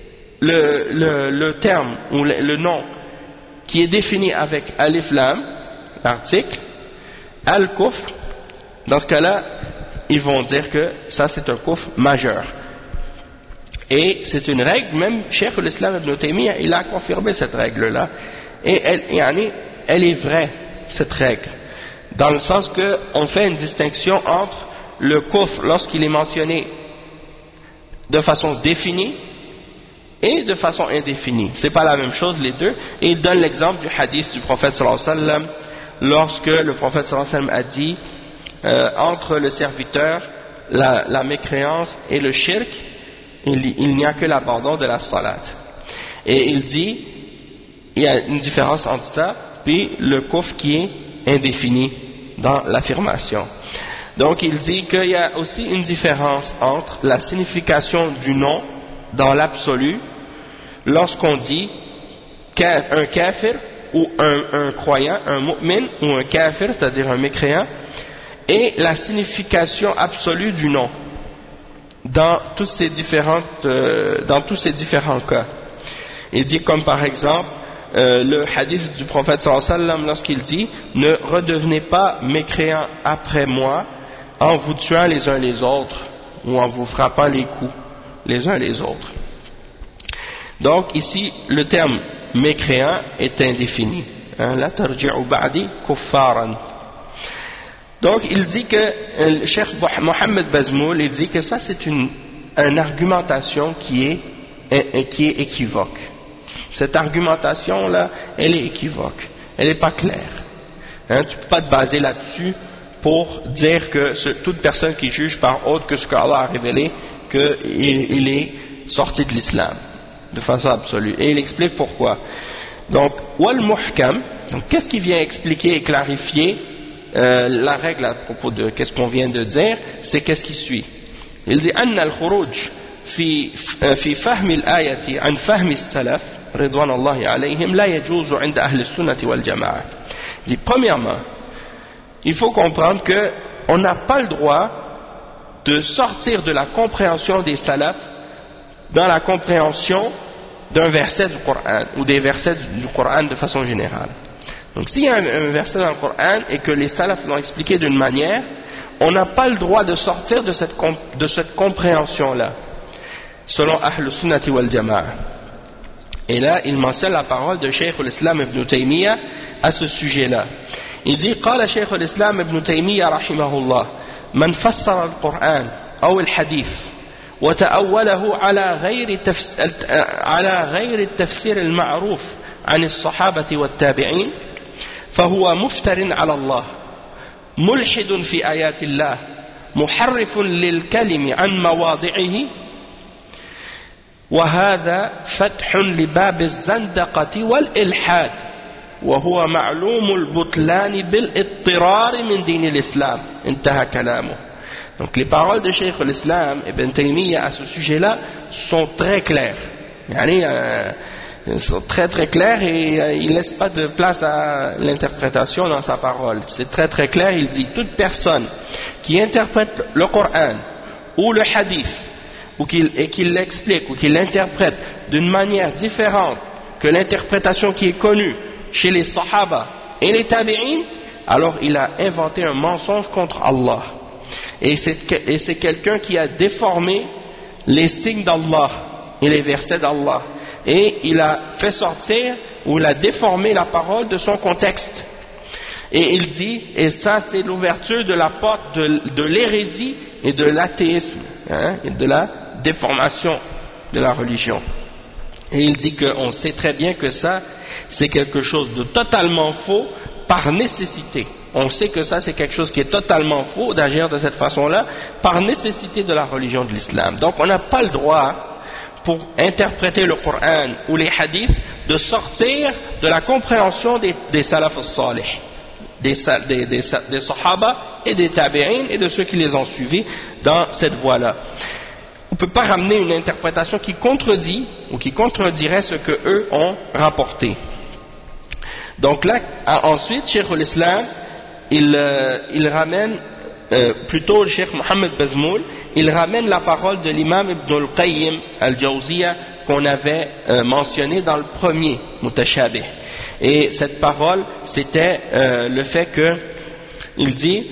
le terme ou le nom qui est défini avec alif lam, l'article, al-kufr, dans ce cas-là ils vont dire que ça c'est un kufr majeur. Et c'est une règle, même Cheikh l'Islam Ibn Taymiyyah, il a confirmé cette règle-là. Et elle est vraie, cette règle. Dans le sens qu'on fait une distinction entre le kufr lorsqu'il est mentionné de façon définie et de façon indéfinie. C'est pas la même chose les deux. Et il donne l'exemple du hadith du prophète sallallahu alayhi wa sallam, lorsque le prophète sallallahu alayhi wa sallam a dit entre le serviteur, la mécréance et le shirk, il n'y a que l'abandon de la salat. Et il dit, il y a une différence entre ça, puis le kufr qui est indéfini dans l'affirmation. Donc il dit qu'il y a aussi une différence entre la signification du nom dans l'absolu, lorsqu'on dit un kafir ou un croyant, un mu'min ou un kafir, c'est-à-dire un mécréant, et la signification absolue du nom dans tous ces différents cas. Il dit comme par exemple le hadith du prophète sallallahu alayhi wa sallam lorsqu'il dit ne redevenez pas mécréants après moi en vous tuant les uns les autres ou en vous frappant les coups les uns les autres. Donc ici le terme mécréant est indéfini. La tarji'u ba'di kuffaran. Donc il dit que le Cheikh Mohammed Bazmoul, il dit que ça c'est une argumentation qui est équivoque. Cette argumentation là, elle est équivoque, elle n'est pas claire. Tu ne peux pas te baser là-dessus pour dire que toute personne qui juge par autre que ce qu'Allah a révélé, qu'il est sorti de l'islam de façon absolue. Et il explique pourquoi. Donc wal muhkam, donc qu'est-ce qui vient expliquer et clarifier la règle à propos de qu'est-ce qu'on vient de dire, c'est qu'est-ce qui suit. Il dit أن الخروج في فهم الآية عن فهم السلف رضوان الله عليهم لا يجوز عند أهل السنة والجماعة. Il dit premièrement, il faut comprendre que on n'a pas le droit de sortir de la compréhension des salafs dans la compréhension d'un verset du Coran ou des versets du Coran de façon générale. Donc s'il y a un verset dans le Coran et que les salafs l'ont expliqué d'une manière, on n'a pas le droit de sortir de cette compréhension-là, selon Ahl Sunnati wal Jama'a. Et là, il mentionne la parole de Cheikh al-Islam ibn Taymiyyah à ce sujet-là. Il dit, قال شيخ الإسلام ابن تيمية رحمه الله من فسر القرآن أو الحديث وتأوله على غير التفسير المعروف عن الصحابة والتابعين فهو مفتر على الله ملحد في آيات الله محرف للكلم عن مواضعه وهذا فتح لباب الزندقة والإلحاد وهو معلوم البطلان بالاضطرار من دين الإسلام انتهى كلامه. Donc les paroles de Cheikh al-Islam Ibn Taymiyyah à ce sujet-là sont très claires. Sont très très claires et il ne laisse pas de place à l'interprétation dans sa parole. C'est très très clair, il dit toute personne qui interprète le Coran ou le hadith et qui l'explique ou qui l'interprète d'une manière différente que l'interprétation qui est connue chez les Sahaba et les Tabi'in, alors il a inventé un mensonge contre Allah. Et c'est quelqu'un qui a déformé les signes d'Allah et les versets d'Allah. Et il a fait sortir ou il a déformé la parole de son contexte. Et il dit, et ça c'est l'ouverture de la porte de l'hérésie et de l'athéisme, et de la déformation de la religion. Et il dit qu'on sait très bien que ça c'est quelque chose de totalement faux par nécessité. On sait que ça c'est quelque chose qui est totalement faux d'agir de cette façon-là par nécessité de la religion de l'islam. Donc on n'a pas le droit, pour interpréter le Coran ou les hadiths, de sortir de la compréhension des salaf al-salih, des sahaba et des tabi'in et de ceux qui les ont suivis dans cette voie-là. On ne peut pas ramener une interprétation qui contredit ou qui contredirait ce que eux ont rapporté. Donc là, ensuite, Cheikh al-Islam, il ramène, plutôt le Cheikh Mohammed Bazmoul, il ramène la parole de l'imam Ibn al-Qayyim al-Jawziyya qu'on avait mentionné dans le premier Mutashabih. Et cette parole, c'était le fait que, il dit,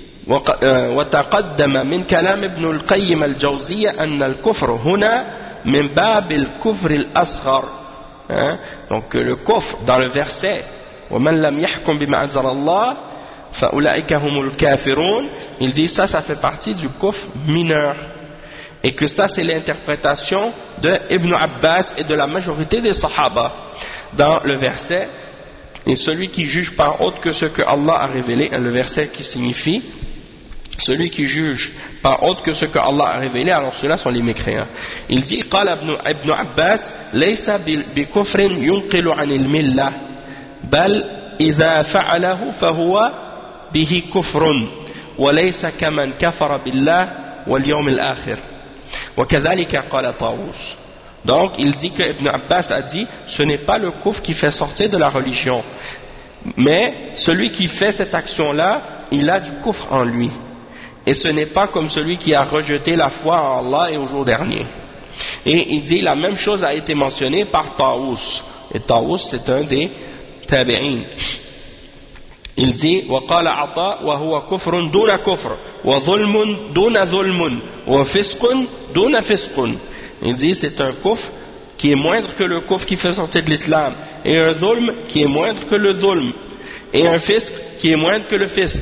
وتقدم من كلام ابن القيم الجوزية أن الكفر هنا من باب الكفر الأصغر. Donc le kufr dans le verset ومن لم يحكم بما أنزل الله فأولئك هم الكافرون, il dit ça fait partie du kufr mineur et que ça c'est l'interprétation de Ibn Abbas et de la majorité des sahaba dans le verset. Et celui qui juge par autre que ce que Allah a révélé, le verset qui signifie celui qui juge par autre que ce que Allah a révélé, alors ceux-là sont les mécréants. Il dit, قال ابن عباس ليس بكفر ينقل عن الملة بل إذا فعله فهو به كفر وليس كمن كفر بالله واليوم الآخر وكذلك قال طاووس. Donc il dit que Ibn Abbas a dit, ce n'est pas le kufr qui fait sortir de la religion, mais celui qui fait cette action-là, il a du kufr en lui. Et ce n'est pas comme celui qui a rejeté la foi en Allah et au jour dernier. Et il dit la même chose a été mentionnée par Taous. Et Taous c'est un des tabi'in. Il dit وقال عطاء وهو كفر دون كفر وظلم دون ظلم وفسق دون فسق. Il dit c'est un kufr qui est moindre que le kufr qui fait sortir de l'islam, et un zulm qui est moindre que le zulm, et un fisq qui est moindre que le fisq.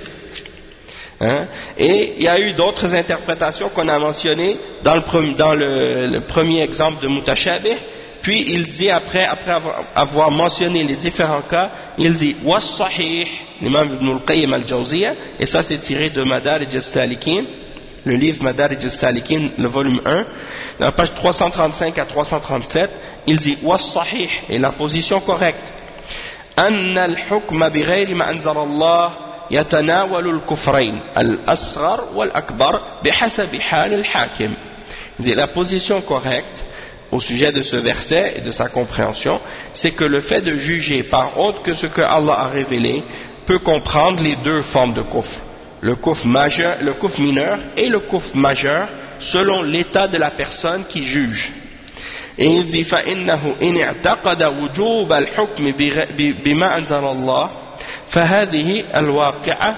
Et il y a eu d'autres interprétations qu'on a mentionnées dans le premier exemple de Mutashabih. Puis il dit après avoir mentionné les différents cas, il dit was-sahih, l'imam Ibn al-Qayyim al-Jawziyya, et ça c'est tiré de Madarij al-Salikin, le livre Madarij al-Salikin, le volume 1, dans la page 335 à 337, il dit was-sahih, et la position correcte, anna al-hukma bighayri ma anzala Allah يتناول الكفرين الأصغر والأكبر بحسب حال الحاكم. La position correcte au sujet de ce verset et de sa compréhension, c'est que le fait de juger par autre que ce que Allah a révélé peut comprendre les deux formes de kufr, le kufr majeur, le kufr mineur et le kufr majeur, selon l'état de la personne qui juge. Et il dit فإنه إن اعتقد وجوب الحكم بما أنزل الله فهذه الواقعة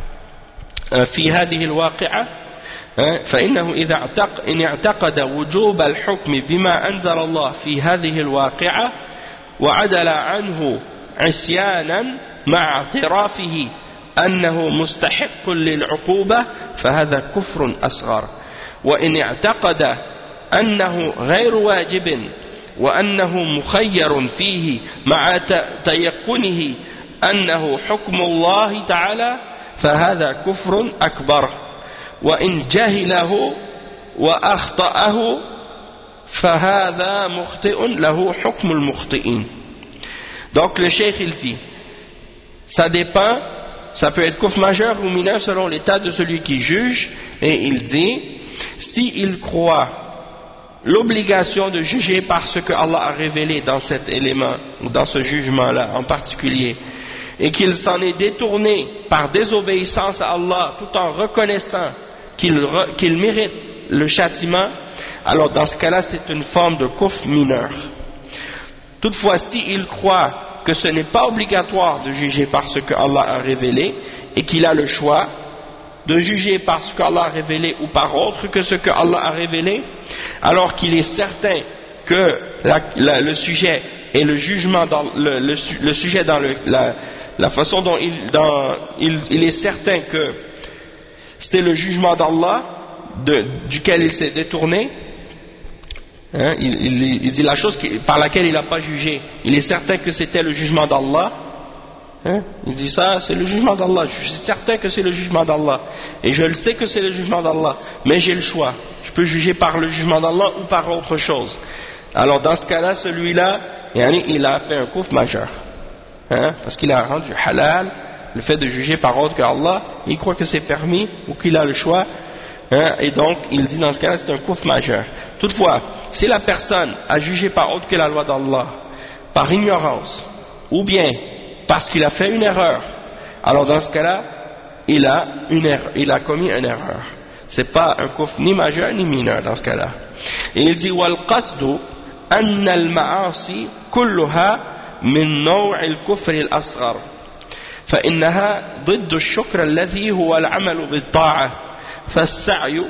في هذه الواقعة فإنه إن اعتقد وجوب الحكم بما أنزل الله في هذه الواقعة وعدل عنه عصيانا مع اعترافه أنه مستحق للعقوبة فهذا كفر أصغر. وإن اعتقد أنه غير واجب وأنه مخير فيه مع تيقنه أنه حكم الله تعالى فهذا كفر أكبر. وإن جهله وأخطأه فهذا مخطئ له حكم المخطئين. Donc le cheikh il dit, ça dépend, ça peut être kufr majeur ou mineur selon l'état de celui qui juge, et il dit, s'il croit l'obligation de juger par ce que Allah a révélé dans cet élément, ou dans ce jugement-là en particulier, et qu'il s'en est détourné par désobéissance à Allah tout en reconnaissant qu'il mérite le châtiment, alors dans ce cas-là c'est une forme de kufr mineur. Toutefois, s'il croit que ce n'est pas obligatoire de juger par ce que Allah a révélé et qu'il a le choix de juger par ce qu'Allah a révélé ou par autre que ce que Allah a révélé, alors qu'il est certain que le sujet et le jugement dans le sujet dans la façon dont il est certain que c'est le jugement d'Allah duquel il s'est détourné, hein, il dit la chose par laquelle il n'a pas jugé, il est certain que c'était le jugement d'Allah, hein, il dit ça c'est le jugement d'Allah, je suis certain que c'est le jugement d'Allah et je le sais que c'est le jugement d'Allah, mais j'ai le choix, je peux juger par le jugement d'Allah ou par autre chose. Alors dans ce cas-là, celui-là il a fait un kufr majeur, hein, parce qu'il a rendu halal le fait de juger par autre que Allah, il croit que c'est permis ou qu'il a le choix, hein, et donc il dit dans ce cas-là c'est un kufr majeur. Toutefois, si la personne a jugé par autre que la loi d'Allah, par ignorance, ou bien parce qu'il a fait une erreur, alors dans ce cas-là, il a commis une erreur. C'est pas un kufr ni majeur ni mineur dans ce cas-là. Et il dit وَالْقَصْدُ أَنَّ الْمَعَاصِي كُلُّهَا مِنْ نَوْعِ الْكُفْرِ الْأَصْغَرِ فإنها ضد الشكر الذي هو العمل بالطاعة فالسعي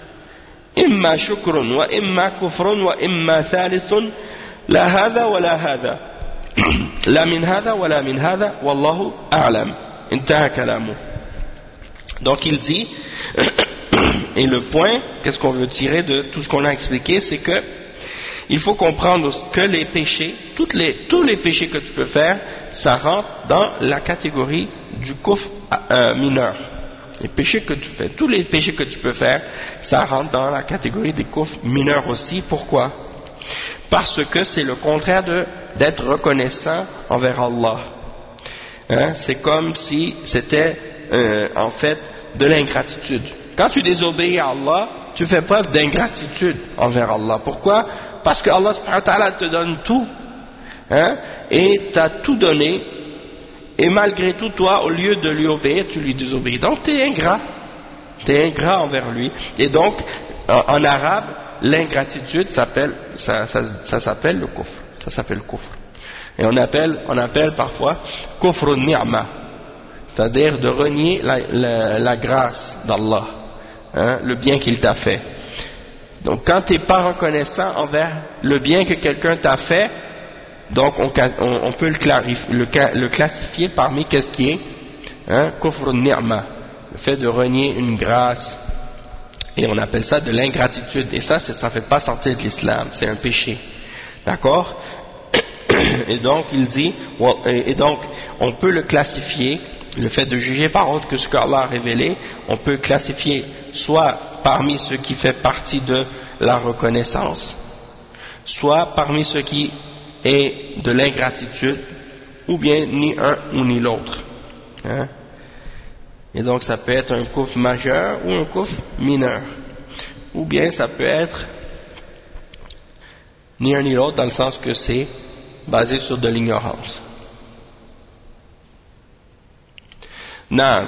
إما شكر وإما كفر وإما ثالث لا هذا ولا هذا لا من هذا ولا من هذا والله أعلم انتهى كلامه. Donc il dit et le point, qu'est-ce qu'on veut tirer de tout ce qu'on a expliqué, c'est que il faut comprendre que les péchés, tous les péchés que tu peux faire, ça rentre dans la catégorie du kufr mineur. Les péchés que tu fais, tous les péchés que tu peux faire, ça rentre dans la catégorie des kufr mineurs aussi. Pourquoi? Parce que c'est le contraire d'être reconnaissant envers Allah. Hein? C'est comme si c'était en fait de l'ingratitude. Quand tu désobéis à Allah, tu fais preuve d'ingratitude envers Allah. Pourquoi? Parce que Allah subhanahu wa ta'ala te donne tout, hein, et t'as tout donné, et malgré tout, toi, au lieu de lui obéir, tu lui désobéis. Donc tu es ingrat envers lui. Et donc, en arabe, l'ingratitude s'appelle le kufr. Ça s'appelle kufr. Et on appelle parfois kufr ni'ma, c'est-à-dire de renier la grâce d'Allah, hein, le bien qu'il t'a fait. Donc quand tu n'es pas reconnaissant envers le bien que quelqu'un t'a fait, donc on peut le classifier parmi qu'est-ce qui est, hein, kufr ni'ma, le fait de renier une grâce, et on appelle ça de l'ingratitude, et ça fait pas sortir de l'islam, c'est un péché, d'accord? Et donc il dit, et donc on peut le classifier, le fait de juger par autre que ce qu'Allah a révélé, on peut classifier soit parmi ce qui fait partie de la reconnaissance, soit parmi ce qui est de l'ingratitude, ou bien ni un ou ni l'autre, hein? Et donc ça peut être un kufr majeur ou un kufr mineur, ou bien ça peut être ni un ni l'autre dans le sens que c'est basé sur de l'ignorance. Non.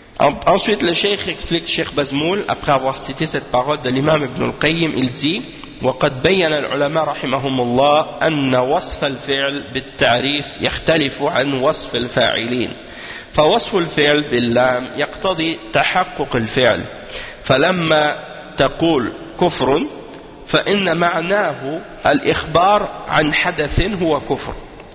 Ensuite le cheikh explique, Cheikh Bazmoul, après avoir cité cette parole de l'imam Ibn al-Qayyim, il dit وقد بين العلماء رحمهم الله أن وصف الفعل بالتعريف يختلف عن وصف الفاعلين فوصف الفعل باللام يقتضي تحقق الفعل فلما تقول كفر فإن معناه الإخبار عن حدث هو كفر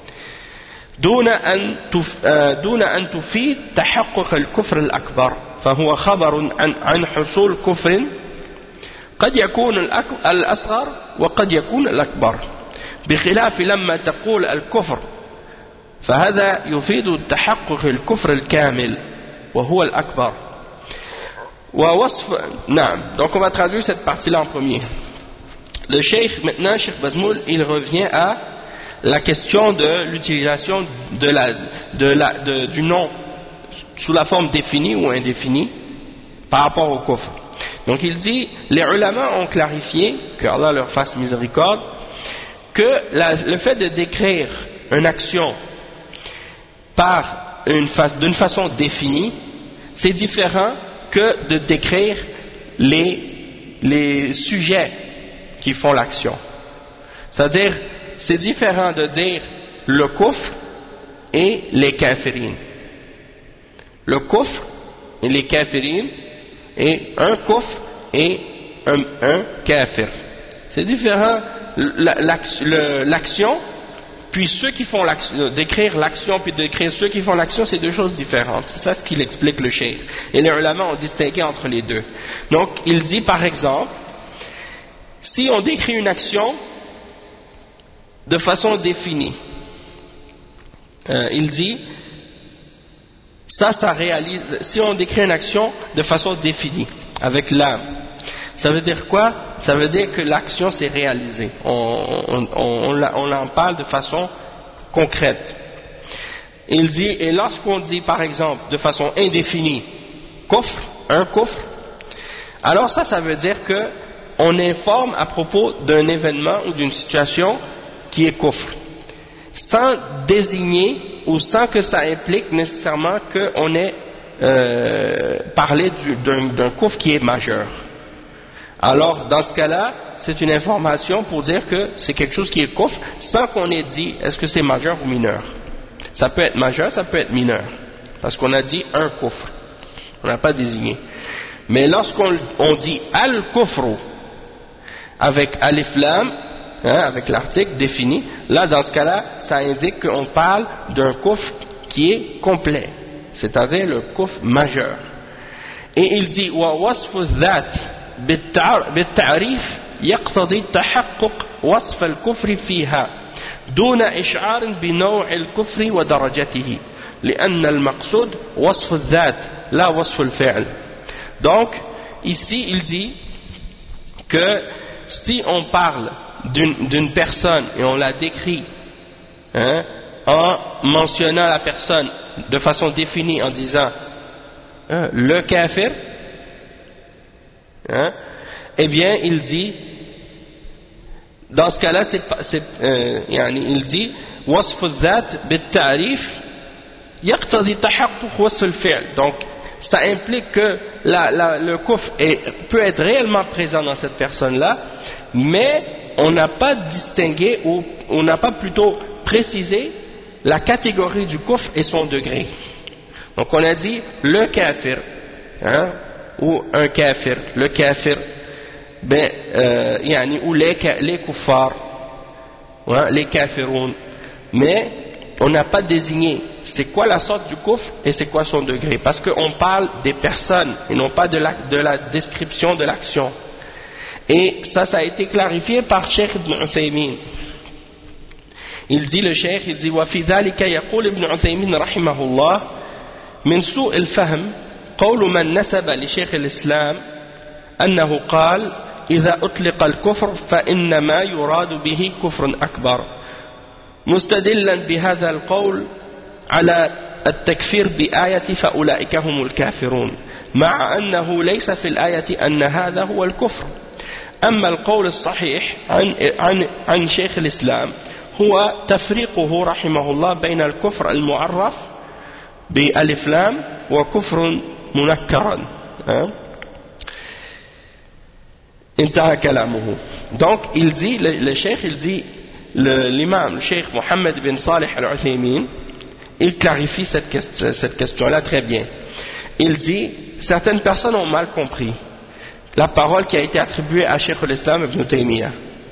دون أن تفيد تحقق الكفر الأكبر فهو خبر عن حصول كفر قد يكون الأصغر وقد يكون الأكبر بخلاف لما تقول الكفر فهذا يفيد تحقق الكفر الكامل وهو الأكبر ووصف نعم. Donc on va traduire cette partie-là en premier. Le Cheikh maintenant, Cheikh Bazmoul, il revient à la question de l'utilisation du nom sous la forme définie ou indéfinie par rapport au kufr. Donc il dit, les ulama ont clarifié, que Allah leur fasse miséricorde, que le fait de décrire une action d'une façon définie, c'est différent que de décrire les sujets qui font l'action. C'est-à-dire, c'est différent de dire le kufr et les kafirines. Le kufr et les kafirines et un kufr et un kafir. C'est différent, l'action, puis ceux qui font l'action, décrire l'action puis décrire ceux qui font l'action, c'est deux choses différentes. C'est ça ce qu'il explique le cheikh. Et les ulama ont distingué entre les deux. Donc, il dit par exemple, si on décrit une action de façon définie, il dit, ça réalise, si on décrit une action de façon définie, avec l'âme, ça veut dire quoi? Ça veut dire que l'action s'est réalisée. On en parle de façon concrète. Il dit, et lorsqu'on dit par exemple de façon indéfinie, kufr, un kufr, alors ça veut dire que on informe à propos d'un événement ou d'une situation qui est kufr, sans désigner ou sans que ça implique nécessairement qu'on ait parlé d'un kufr qui est majeur. Alors, dans ce cas-là, c'est une information pour dire que c'est quelque chose qui est kufr, sans qu'on ait dit est-ce que c'est majeur ou mineur. Ça peut être majeur, ça peut être mineur, parce qu'on a dit un kufr, on n'a pas désigné. Mais lorsqu'on dit al-kufru avec alif lam, avec l'article défini, là dans ce cas-là, ça indique qu'on parle d'un kufr qui est complet, c'est-à-dire le kufr majeur. Et il dit wa wasfu dhat بالتعريف يقتضي تحقق وصف الكفر فيها دون إشعار بنوع الكفر ودرجته لأن المقصود وصف الذات لا وصف الفعل. Donc ici il dit que si on parle d'une personne et on la décrit en mentionnant la personne de façon définie en disant le kafir, eh bien il dit dans ce cas-là il dit وصف الذات بالتعريف يقتضي تحقق وصف الفعل. Donc ça implique que le kufr peut être réellement présent dans cette personne-là, mais on n'a pas distingué ou on n'a pas plutôt précisé la catégorie du kufr et son degré. Donc on a dit le kafir, ou un kafir, le kafir, ou les kuffars, les kafiroun, mais on n'a pas désigné c'est quoi la sorte du kufr et c'est quoi son degré, parce qu'on parle des personnes et non pas de la description de l'action. Et ça a été clarifié par Cheikh Ibn Uthaymin. Il dit, le Cheikh, il dit وفي ذلك يقول ابن عثيمين رحمه الله من سوء الفهم قول من نسب لشيخ الإسلام أنه قال إذا أطلق الكفر فإنما يراد به كفر أكبر مستدلا بهذا القول على التكفير بآية فأولئك هم الكافرون مع أنه ليس في الآية أن هذا هو الكفر. أما القول الصحيح عن شيخ الإسلام هو تفريقه رحمه الله بين الكفر المعرف بألف لام وكفر منكرا. intaha kalamuhu. Donc il dit, le cheikh il dit, l'imam, le cheikh Mohammed bin Salih al-Uthaymin, il clarifie cette question-là très bien. Il dit, certaines personnes ont mal compris la parole qui a été attribuée à Cheikh al-Islam ibn Taymiyyah.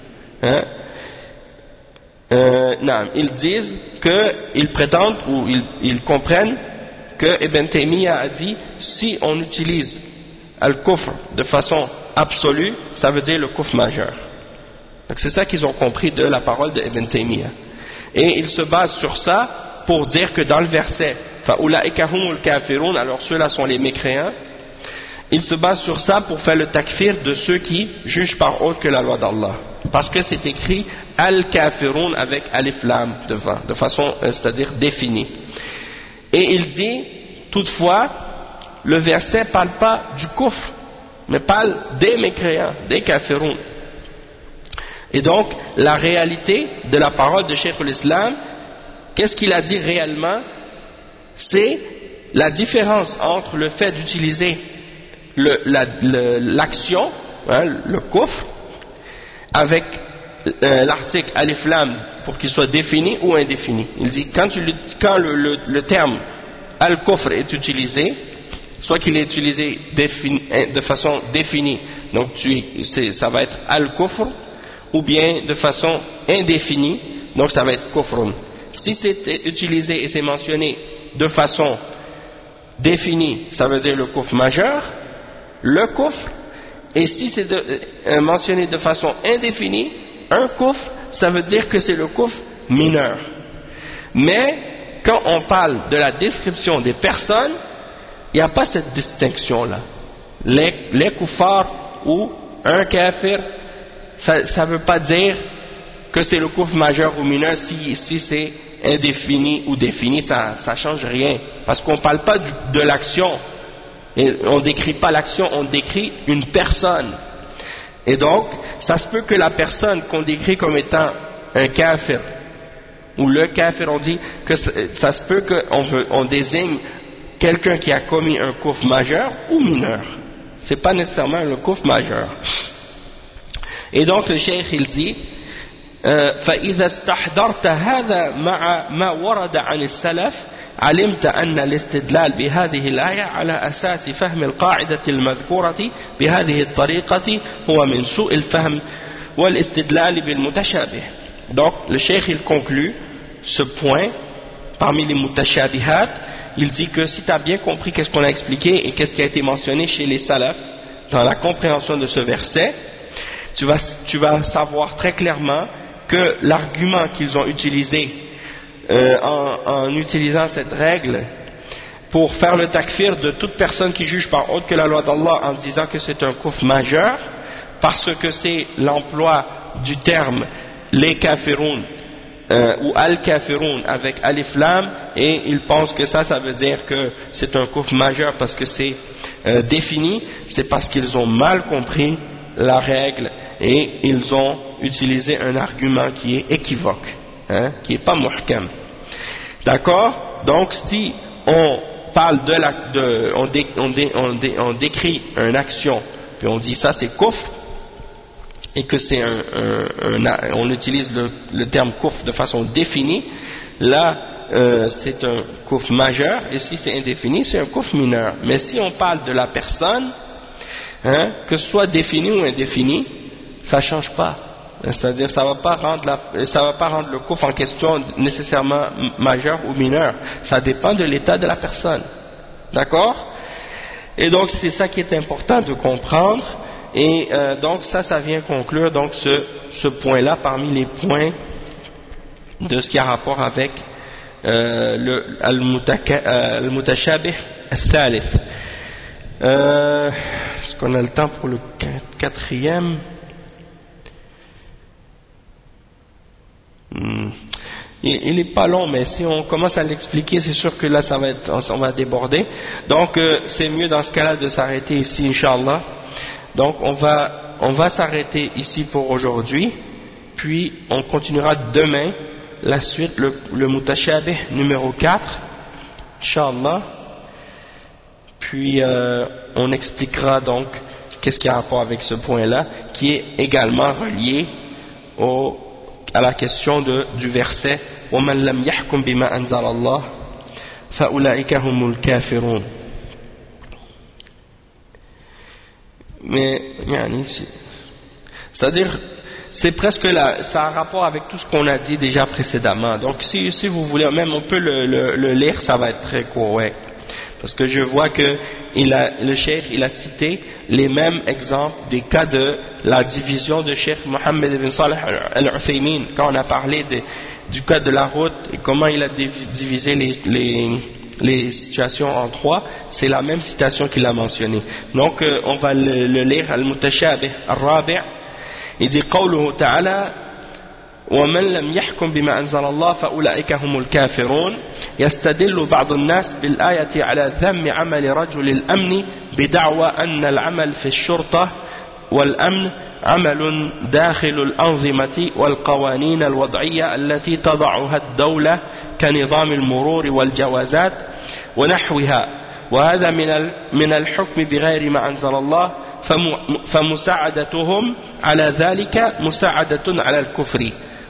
Ils disent qu'ils prétendent ou ils comprennent que Ibn Taymiyyah a dit, si on utilise al-kufr de façon absolue, ça veut dire le kufr majeur. Donc c'est ça qu'ils ont compris de la parole de Ibn Taymiyyah. Et ils se basent sur ça pour dire que dans le verset فَأُولَئِكَ هُمُ الْكَافِرُونَ, alors ceux-là sont les mécréants, ils se basent sur ça pour faire le takfir de ceux qui jugent par autre que la loi d'Allah. Parce que c'est écrit al-kafirun avec alif lam devant, de façon, c'est-à-dire définie. Et il dit, toutefois, le verset ne parle pas du kufr, mais parle des mécréants, des kafirun. Et donc, la réalité de la parole de Cheikh al-Islam, qu'est-ce qu'il a dit réellement? C'est la différence entre le fait d'utiliser l'action, le kufr, avec l'article alif lam pour qu'il soit défini ou indéfini. Il dit quand le terme al-kufr est utilisé, soit qu'il est utilisé de façon définie, donc ça va être al-kufr, ou bien de façon indéfinie, donc ça va être kufrun. Si c'est utilisé et c'est mentionné de façon définie, ça veut dire le kufr majeur, le kufr. Et si c'est mentionné de façon indéfinie, un kufr, ça veut dire que c'est le kufr mineur. Mais quand on parle de la description des personnes, il n'y a pas cette distinction-là. Les kuffars ou un kafir, ça ne veut pas dire que c'est le kufr majeur ou mineur si c'est indéfini ou défini, ça ne change rien. Parce qu'on ne parle pas de l'action. Et on ne décrit pas l'action, on décrit une personne. Et donc, ça se peut que la personne qu'on décrit comme étant un kafir, ou le kafir, on dit que ça se peut qu'on désigne quelqu'un qui a commis un kufr majeur ou mineur. Ce n'est pas nécessairement le kufr majeur. Et donc, le cheikh, il dit, فإذا استحضرت هذا مع ما ورد عن السلف علمت أن الاستدلال بهذه الآية على أساس فهم القاعدة المذكورة بهذه الطريقة هو من سوء الفهم والاستدلال بالمتشابه. Donc le cheikh il conclut ce point parmi les mutashabihat. Il dit que si tu as bien compris qu'est-ce qu'on a expliqué et qu'est-ce qui a été mentionné chez les salafs dans la compréhension de ce verset, tu vas savoir très clairement que l'argument qu'ils ont utilisé en utilisant cette règle pour faire le takfir de toute personne qui juge par autre que la loi d'Allah en disant que c'est un kufr majeur, parce que c'est l'emploi du terme les kafirun ou al-kafirun avec alif lam, et ils pensent que ça veut dire que c'est un kufr majeur parce que c'est défini. C'est parce qu'ils ont mal compris la règle et ils ont utilisé un argument qui est équivoque, qui n'est pas muhkam. D'accord? Donc si on parle on décrit une action puis on dit ça c'est kufr, et que c'est on utilise le terme kufr de façon définie, là c'est un kufr majeur, et si c'est indéfini c'est un kufr mineur. Mais si on parle de la personne, que ce soit défini ou indéfini, ça ne change pas. C'est-à-dire ça va pas rendre le kufr en question nécessairement majeur ou mineur. Ça dépend de l'état de la personne. D'accord? Et donc c'est ça qui est important de comprendre. Et donc ça vient conclure donc ce point-là parmi les points de ce qui a rapport avec al-mutashabih al-thalith. Est-ce qu'on a le temps pour le quatrième? Il n'est pas long, mais si on commence à l'expliquer, c'est sûr que là on va déborder. Donc c'est mieux dans ce cas-là de s'arrêter ici, Inch'Allah. Donc on va s'arrêter ici pour aujourd'hui, puis on continuera demain la suite, le mutashabih numéro 4, Inch'Allah. Puis on expliquera donc qu'est-ce qui a rapport avec ce point-là, qui est également relié à la question du verset وَمَنْ لَمْ يَحْكُمْ بِمَا أَنزَلَ اللَّهُ فَأُولَئِكَ هُمُ الْكَافِرُونَ. Mais c'est-à-dire, c'est presque là, ça a rapport avec tout ce qu'on a dit déjà précédemment. Donc si vous voulez, même on peut le lire, ça va être très court, ouais. Parce que je vois que le cheikh il a cité les mêmes exemples des cas de la division de cheikh Mohammed ibn Salih al-Uthaymin, quand on a parlé du cas de la route et comment il a divisé les situations en trois. C'est la même citation qu'il a mentionnée. Donc on va le lire. Al-Mutashabih al-Rabi', il dit قوله تعالى ومن لم يحكم بما أنزل الله فأولئك هم الكافرون. يستدل بعض الناس بالآية على ذم عمل رجل الأمن بدعوى أن العمل في الشرطة والأمن عمل داخل الأنظمة والقوانين الوضعية التي تضعها الدولة كنظام المرور والجوازات ونحوها، وهذا من الحكم بغير ما أنزل الله، فمساعدتهم على ذلك مساعدة على الكفر،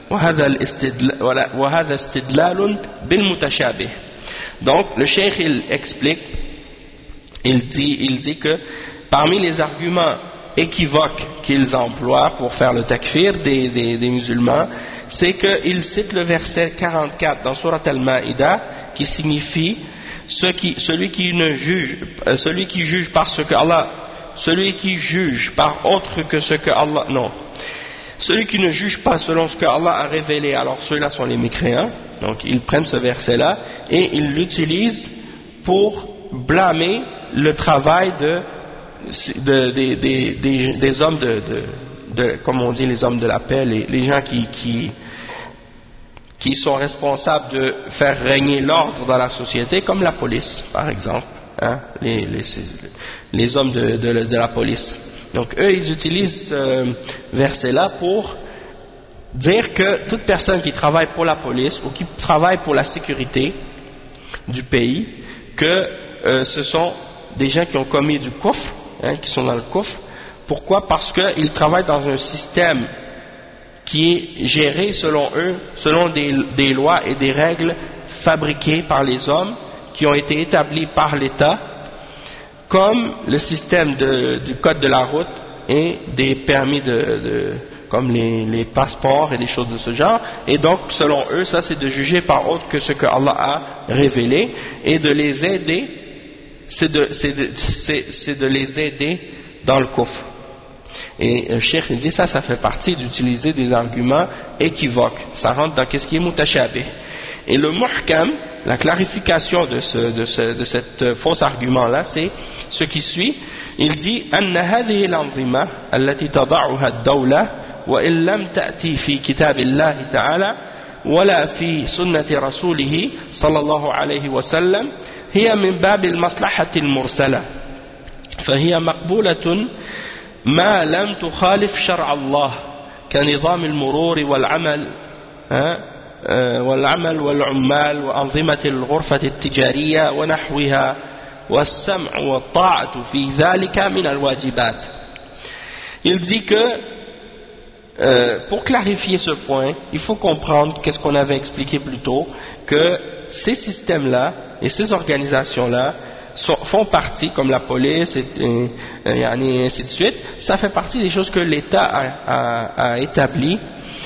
وهذا استدلال بالمتشابه. Donc le cheikh il explique, il dit que parmi les arguments équivoques qu'ils emploient pour faire le takfir des musulmans, c'est qu'ils citent le verset 44 dans Surat Al-Ma'idah qui signifie celui qui juge par ce que Allah, celui qui juge par autre que ce que Allah, non, celui qui ne juge pas selon ce que Allah a révélé, alors ceux-là sont les mécréants. Donc ils prennent ce verset-là et ils l'utilisent pour blâmer le travail des hommes comme on dit, les hommes de la paix, les gens qui sont responsables de faire régner l'ordre dans la société, comme la police par exemple, hein, les hommes de la police. Donc eux ils utilisent ce verset-là pour dire que toute personne qui travaille pour la police ou qui travaille pour la sécurité du pays, que ce sont des gens qui ont commis du kufr, hein, qui sont dans le kufr. Pourquoi? Parce qu'ils travaillent dans un système qui est géré selon eux, selon des lois et des règles fabriquées par les hommes, qui ont été établies par l'État, comme le système du code de la route et des permis comme les passeports et des choses de ce genre. Et donc selon eux, ça c'est de juger par autre que ce que Allah a révélé et de les aider, c'est de les aider dans le kufr. Et le cheikh il dit ça fait partie d'utiliser des arguments équivoques, ça rentre dans ce qui est mutashabih. Et le muhkam, la clarification de cet faux argument là, c'est ce qui suit. Il dit أن هذه الأنظمة التي تضعها الدولة وإن لم تأتي في كتاب الله تعالى ولا في سنة رسوله صلى الله عليه وسلم هي من باب المصلحة المرسلة، فهي مقبولة ما لم تخالف شرع الله كنظام المرور والعمل والعمال وأنظمة الغرفة التجارية ونحوها والسمع والطاعة في ذلك من الواجبات. Il dit que pour clarifier ce point, il faut comprendre qu'est-ce qu'on avait expliqué plus tôt, que ces systèmes-là et ces organisations-là font partie, comme la police et ainsi de suite, ça fait partie des choses que l'État a établies.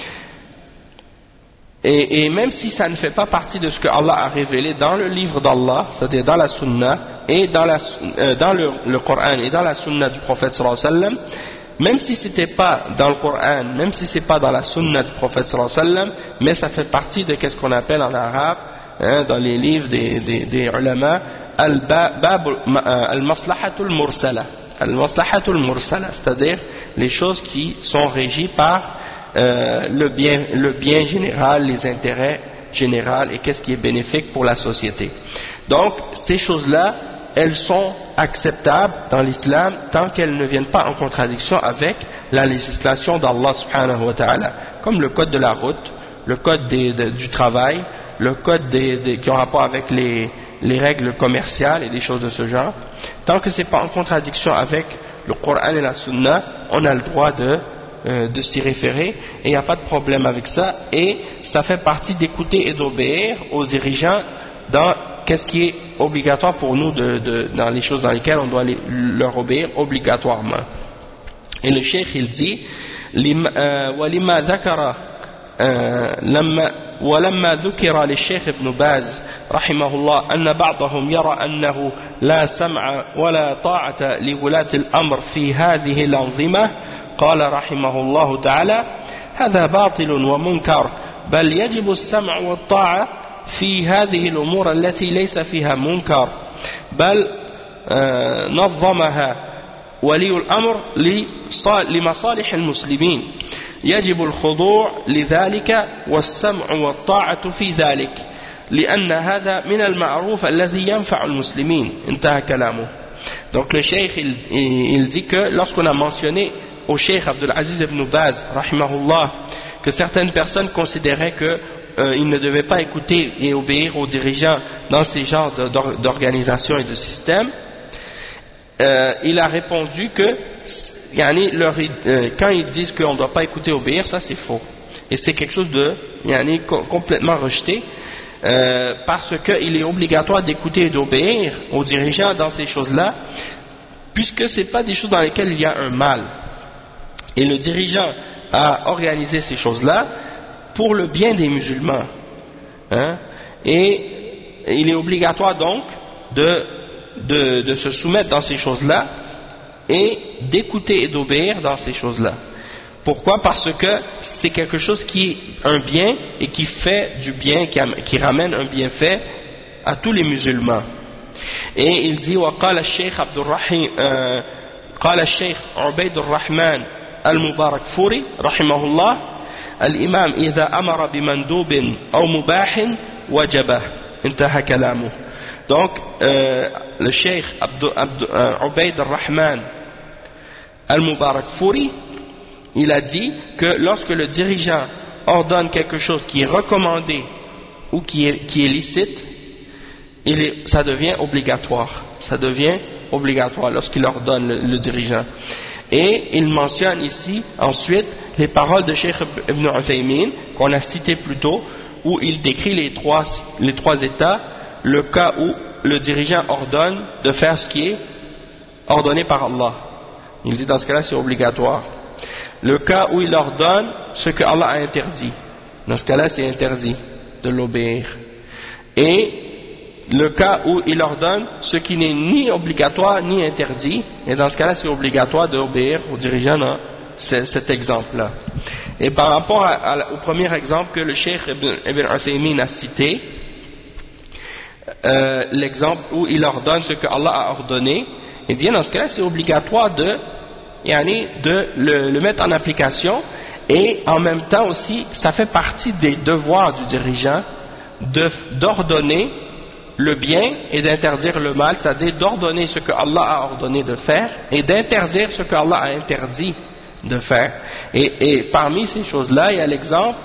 Et même si ça ne fait pas partie de ce que Allah a révélé dans le livre d'Allah, c'est-à-dire dans la sunna et dans le Coran et dans la sunna du prophète sallallahu alayhi wa sallam, même si c'était pas dans le Coran, même si c'est pas dans la sunna du prophète sallallahu alayhi wa sallam, mais ça fait partie de ce qu'on appelle en arabe, hein, dans les livres des ulama, al-maslahatul mursala. Al-maslahatul mursala, c'est-à-dire les choses qui sont régies par le bien général, les intérêts généraux et qu'est-ce qui est bénéfique pour la société. Donc ces choses-là, elles sont acceptables dans l'islam tant qu'elles ne viennent pas en contradiction avec la législation d'Allah subhanahu wa ta'ala, comme le code de la route, le code du travail, le code qui ont rapport avec les règles commerciales et des choses de ce genre. Tant que c'est pas en contradiction avec le Coran et la Sunna, on a le droit de s'y référer, et il n'y a pas de problème avec ça, et ça fait partie d'écouter et d'obéir aux dirigeants dans qu'est-ce qui est obligatoire pour nous dans les choses dans lesquelles on doit leur obéir obligatoirement. Et le cheikh il dit ولما ذكر ولما ذكر للشيخ ابن باز رحمه الله أن بعضهم يرى أنه لا سمع ولا طاعة لولاة الأمر في هذه الأنظمة قال رحمه الله تعالى هذا باطل ومنكر بل يجب السمع والطاعة في هذه الأمور التي ليس فيها منكر بل نظمها ولي الأمر لمصالح المسلمين يجب الخضوع لذلك والسمع والطاعة في ذلك لأن هذا من المعروف الذي ينفع المسلمين انتهى كلامه. Donc le cheikh il dit que lorsqu'on a mentionné au cheikh Abdul Aziz ibn Baz rahimahullah que certaines personnes considéraient que il ne devait pas écouter et obéir aux dirigeants dans ces genres d'organisation et de système, il a répondu que quand ils disent qu'on ne doit pas écouter et obéir, ça c'est faux. Et c'est quelque chose de complètement rejeté, parce qu'il est obligatoire d'écouter et d'obéir aux dirigeants dans ces choses-là, puisque ce n'est pas des choses dans lesquelles il y a un mal. Et le dirigeant a organisé ces choses-là pour le bien des musulmans. Et il est obligatoire donc de se soumettre dans ces choses-là et d'écouter et d'obéir dans ces choses-là. Pourquoi? Parce que c'est quelque chose qui est un bien et qui fait du bien, qui ramène un bienfait à tous les musulmans. Et il dit وقال الشيخ قال الشيخ عبيد الرحمن المبارك فوري رحمه الله الإمام إذا أمر بمندوب أو مباح وجبه انتهى كلامه. Donc le cheikh Ubayd al-Rahman al-Mubarak Fouri, il a dit que lorsque le dirigeant ordonne quelque chose qui est recommandé ou qui est licite, ça devient obligatoire. Ça devient obligatoire lorsqu'il ordonne le dirigeant. Et il mentionne ici ensuite les paroles de Cheikh Ibn Uthaymin qu'on a citées plus tôt, où il décrit les trois états, le cas où le dirigeant ordonne de faire ce qui est ordonné par Allah. Il dit dans ce cas-là c'est obligatoire. Le cas où il ordonne ce que Allah a interdit, dans ce cas-là c'est interdit de l'obéir. Et le cas où il ordonne ce qui n'est ni obligatoire ni interdit, et dans ce cas-là c'est obligatoire d'obéir au dirigeant dans cet exemple-là. Et par rapport au premier exemple que le Cheikh Ibn Uthaymin a cité, l'exemple où il ordonne ce que Allah a ordonné, et bien dans ce cas-là c'est obligatoire de le mettre en application, et en même temps aussi ça fait partie des devoirs du dirigeant d'ordonner le bien et d'interdire le mal, c'est-à-dire d'ordonner ce que Allah a ordonné de faire et d'interdire ce que Allah a interdit de faire. Et parmi ces choses-là, il y a l'exemple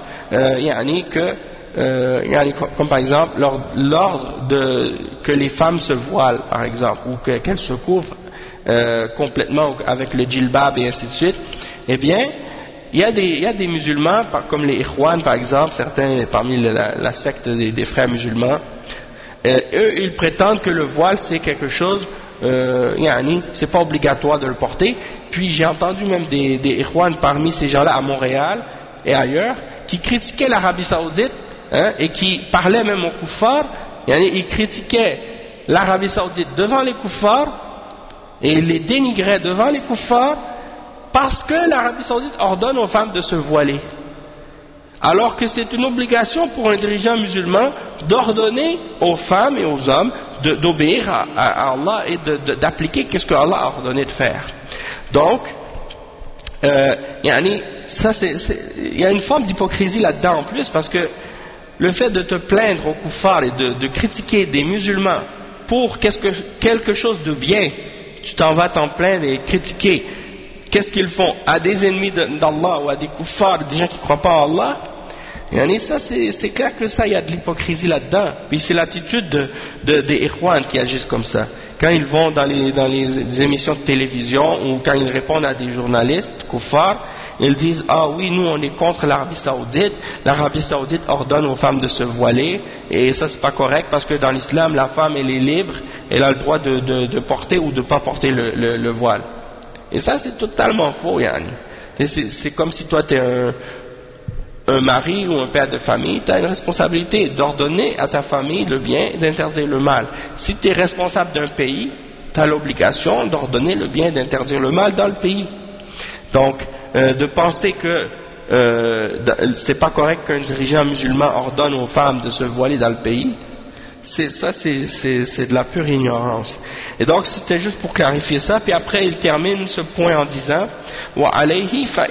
comme par exemple l'ordre que les femmes se voilent, par exemple, ou qu'elles se couvrent complètement avec le djilbab et ainsi de suite. Eh bien, il y a des musulmans, comme les Ikhwan par exemple, certains parmi la secte des frères musulmans, eux ils prétendent que le voile c'est quelque chose, c'est pas obligatoire de le porter. Puis j'ai entendu même des Ikhwan parmi ces gens-là à Montréal et ailleurs qui critiquaient l'Arabie Saoudite, et qui parlaient même aux kuffars, ils critiquaient l'Arabie Saoudite devant les kuffars et les dénigraient devant les kuffars parce que l'Arabie Saoudite ordonne aux femmes de se voiler, alors que c'est une obligation pour un dirigeant musulman d'ordonner aux femmes et aux hommes d'obéir à Allah et d'appliquer ce que Allah a ordonné de faire. Donc il y a une forme d'hypocrisie là-dedans en plus, parce que le fait de te plaindre aux kuffars et de critiquer des musulmans pour quelque chose de bien, tu t'en vas t'en plaindre et critiquer qu'est-ce qu'ils font à des ennemis d'Allah ou à des kuffars, des gens qui ne croient pas en Allah, Ça, c'est clair que ça, il y a de l'hypocrisie là-dedans. Puis c'est l'attitude des Ikhwan qui agissent comme ça. Quand ils vont dans les émissions de télévision ou quand ils répondent à des journalistes, kuffar, ils disent, ah oui, nous on est contre l'Arabie Saoudite. L'Arabie Saoudite ordonne aux femmes de se voiler et ça c'est pas correct parce que dans l'islam, la femme elle est libre, elle a le droit de porter ou de pas porter le voile. Et ça c'est totalement faux, yani. C'est comme si toi tu es un mari ou un père de famille, tu as une responsabilité d'ordonner à ta famille le bien et d'interdire le mal. Si tu es responsable d'un pays, tu as l'obligation d'ordonner le bien et d'interdire le mal dans le pays. Donc, de penser que c'est pas correct qu'un dirigeant musulman ordonne aux femmes de se voiler dans le pays, c'est de la pure ignorance. Et donc c'était juste pour clarifier ça. Puis après il termine ce point en disant wa alayhi fa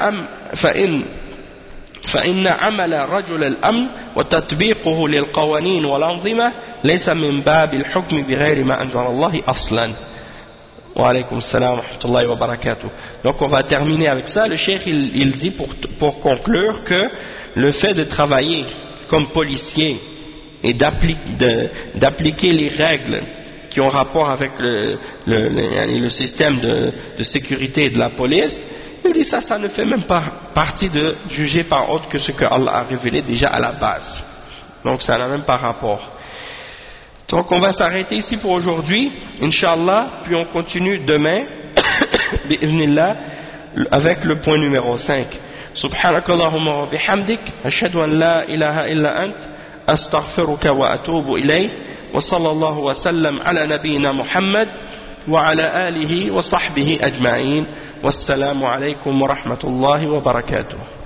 إن عمل رجل الأمن وتطبيقه للقوانين والأنظمة ليس من باب الحكم بغير ما أنزل الله أصلا. وعليكم السلام ورحمة الله وبركاته. Donc on va terminer avec ça. Le cheikh il dit pour conclure que le fait de travailler comme policier et d'appliquer les règles qui ont rapport avec le système de sécurité de la police, il dit ça ne fait même pas partie de juger par autre que ce que Allah a révélé déjà à la base. Donc ça n'a même pas rapport. Donc on va s'arrêter ici pour aujourd'hui, Inch'Allah, puis on continue demain, bi'idhnillah, avec le point numéro 5. Subhanakallahumma wa bihamdik, ashhadu an la ilaha illa ant, astaghfiruka wa atubu ilayh, wa sallallahu wa sallam ala nabiyyina Muhammad, wa ala alihi wa sahbihi ajma'in. Wassalamu alaykum wa rahmatullahi wa barakatuh.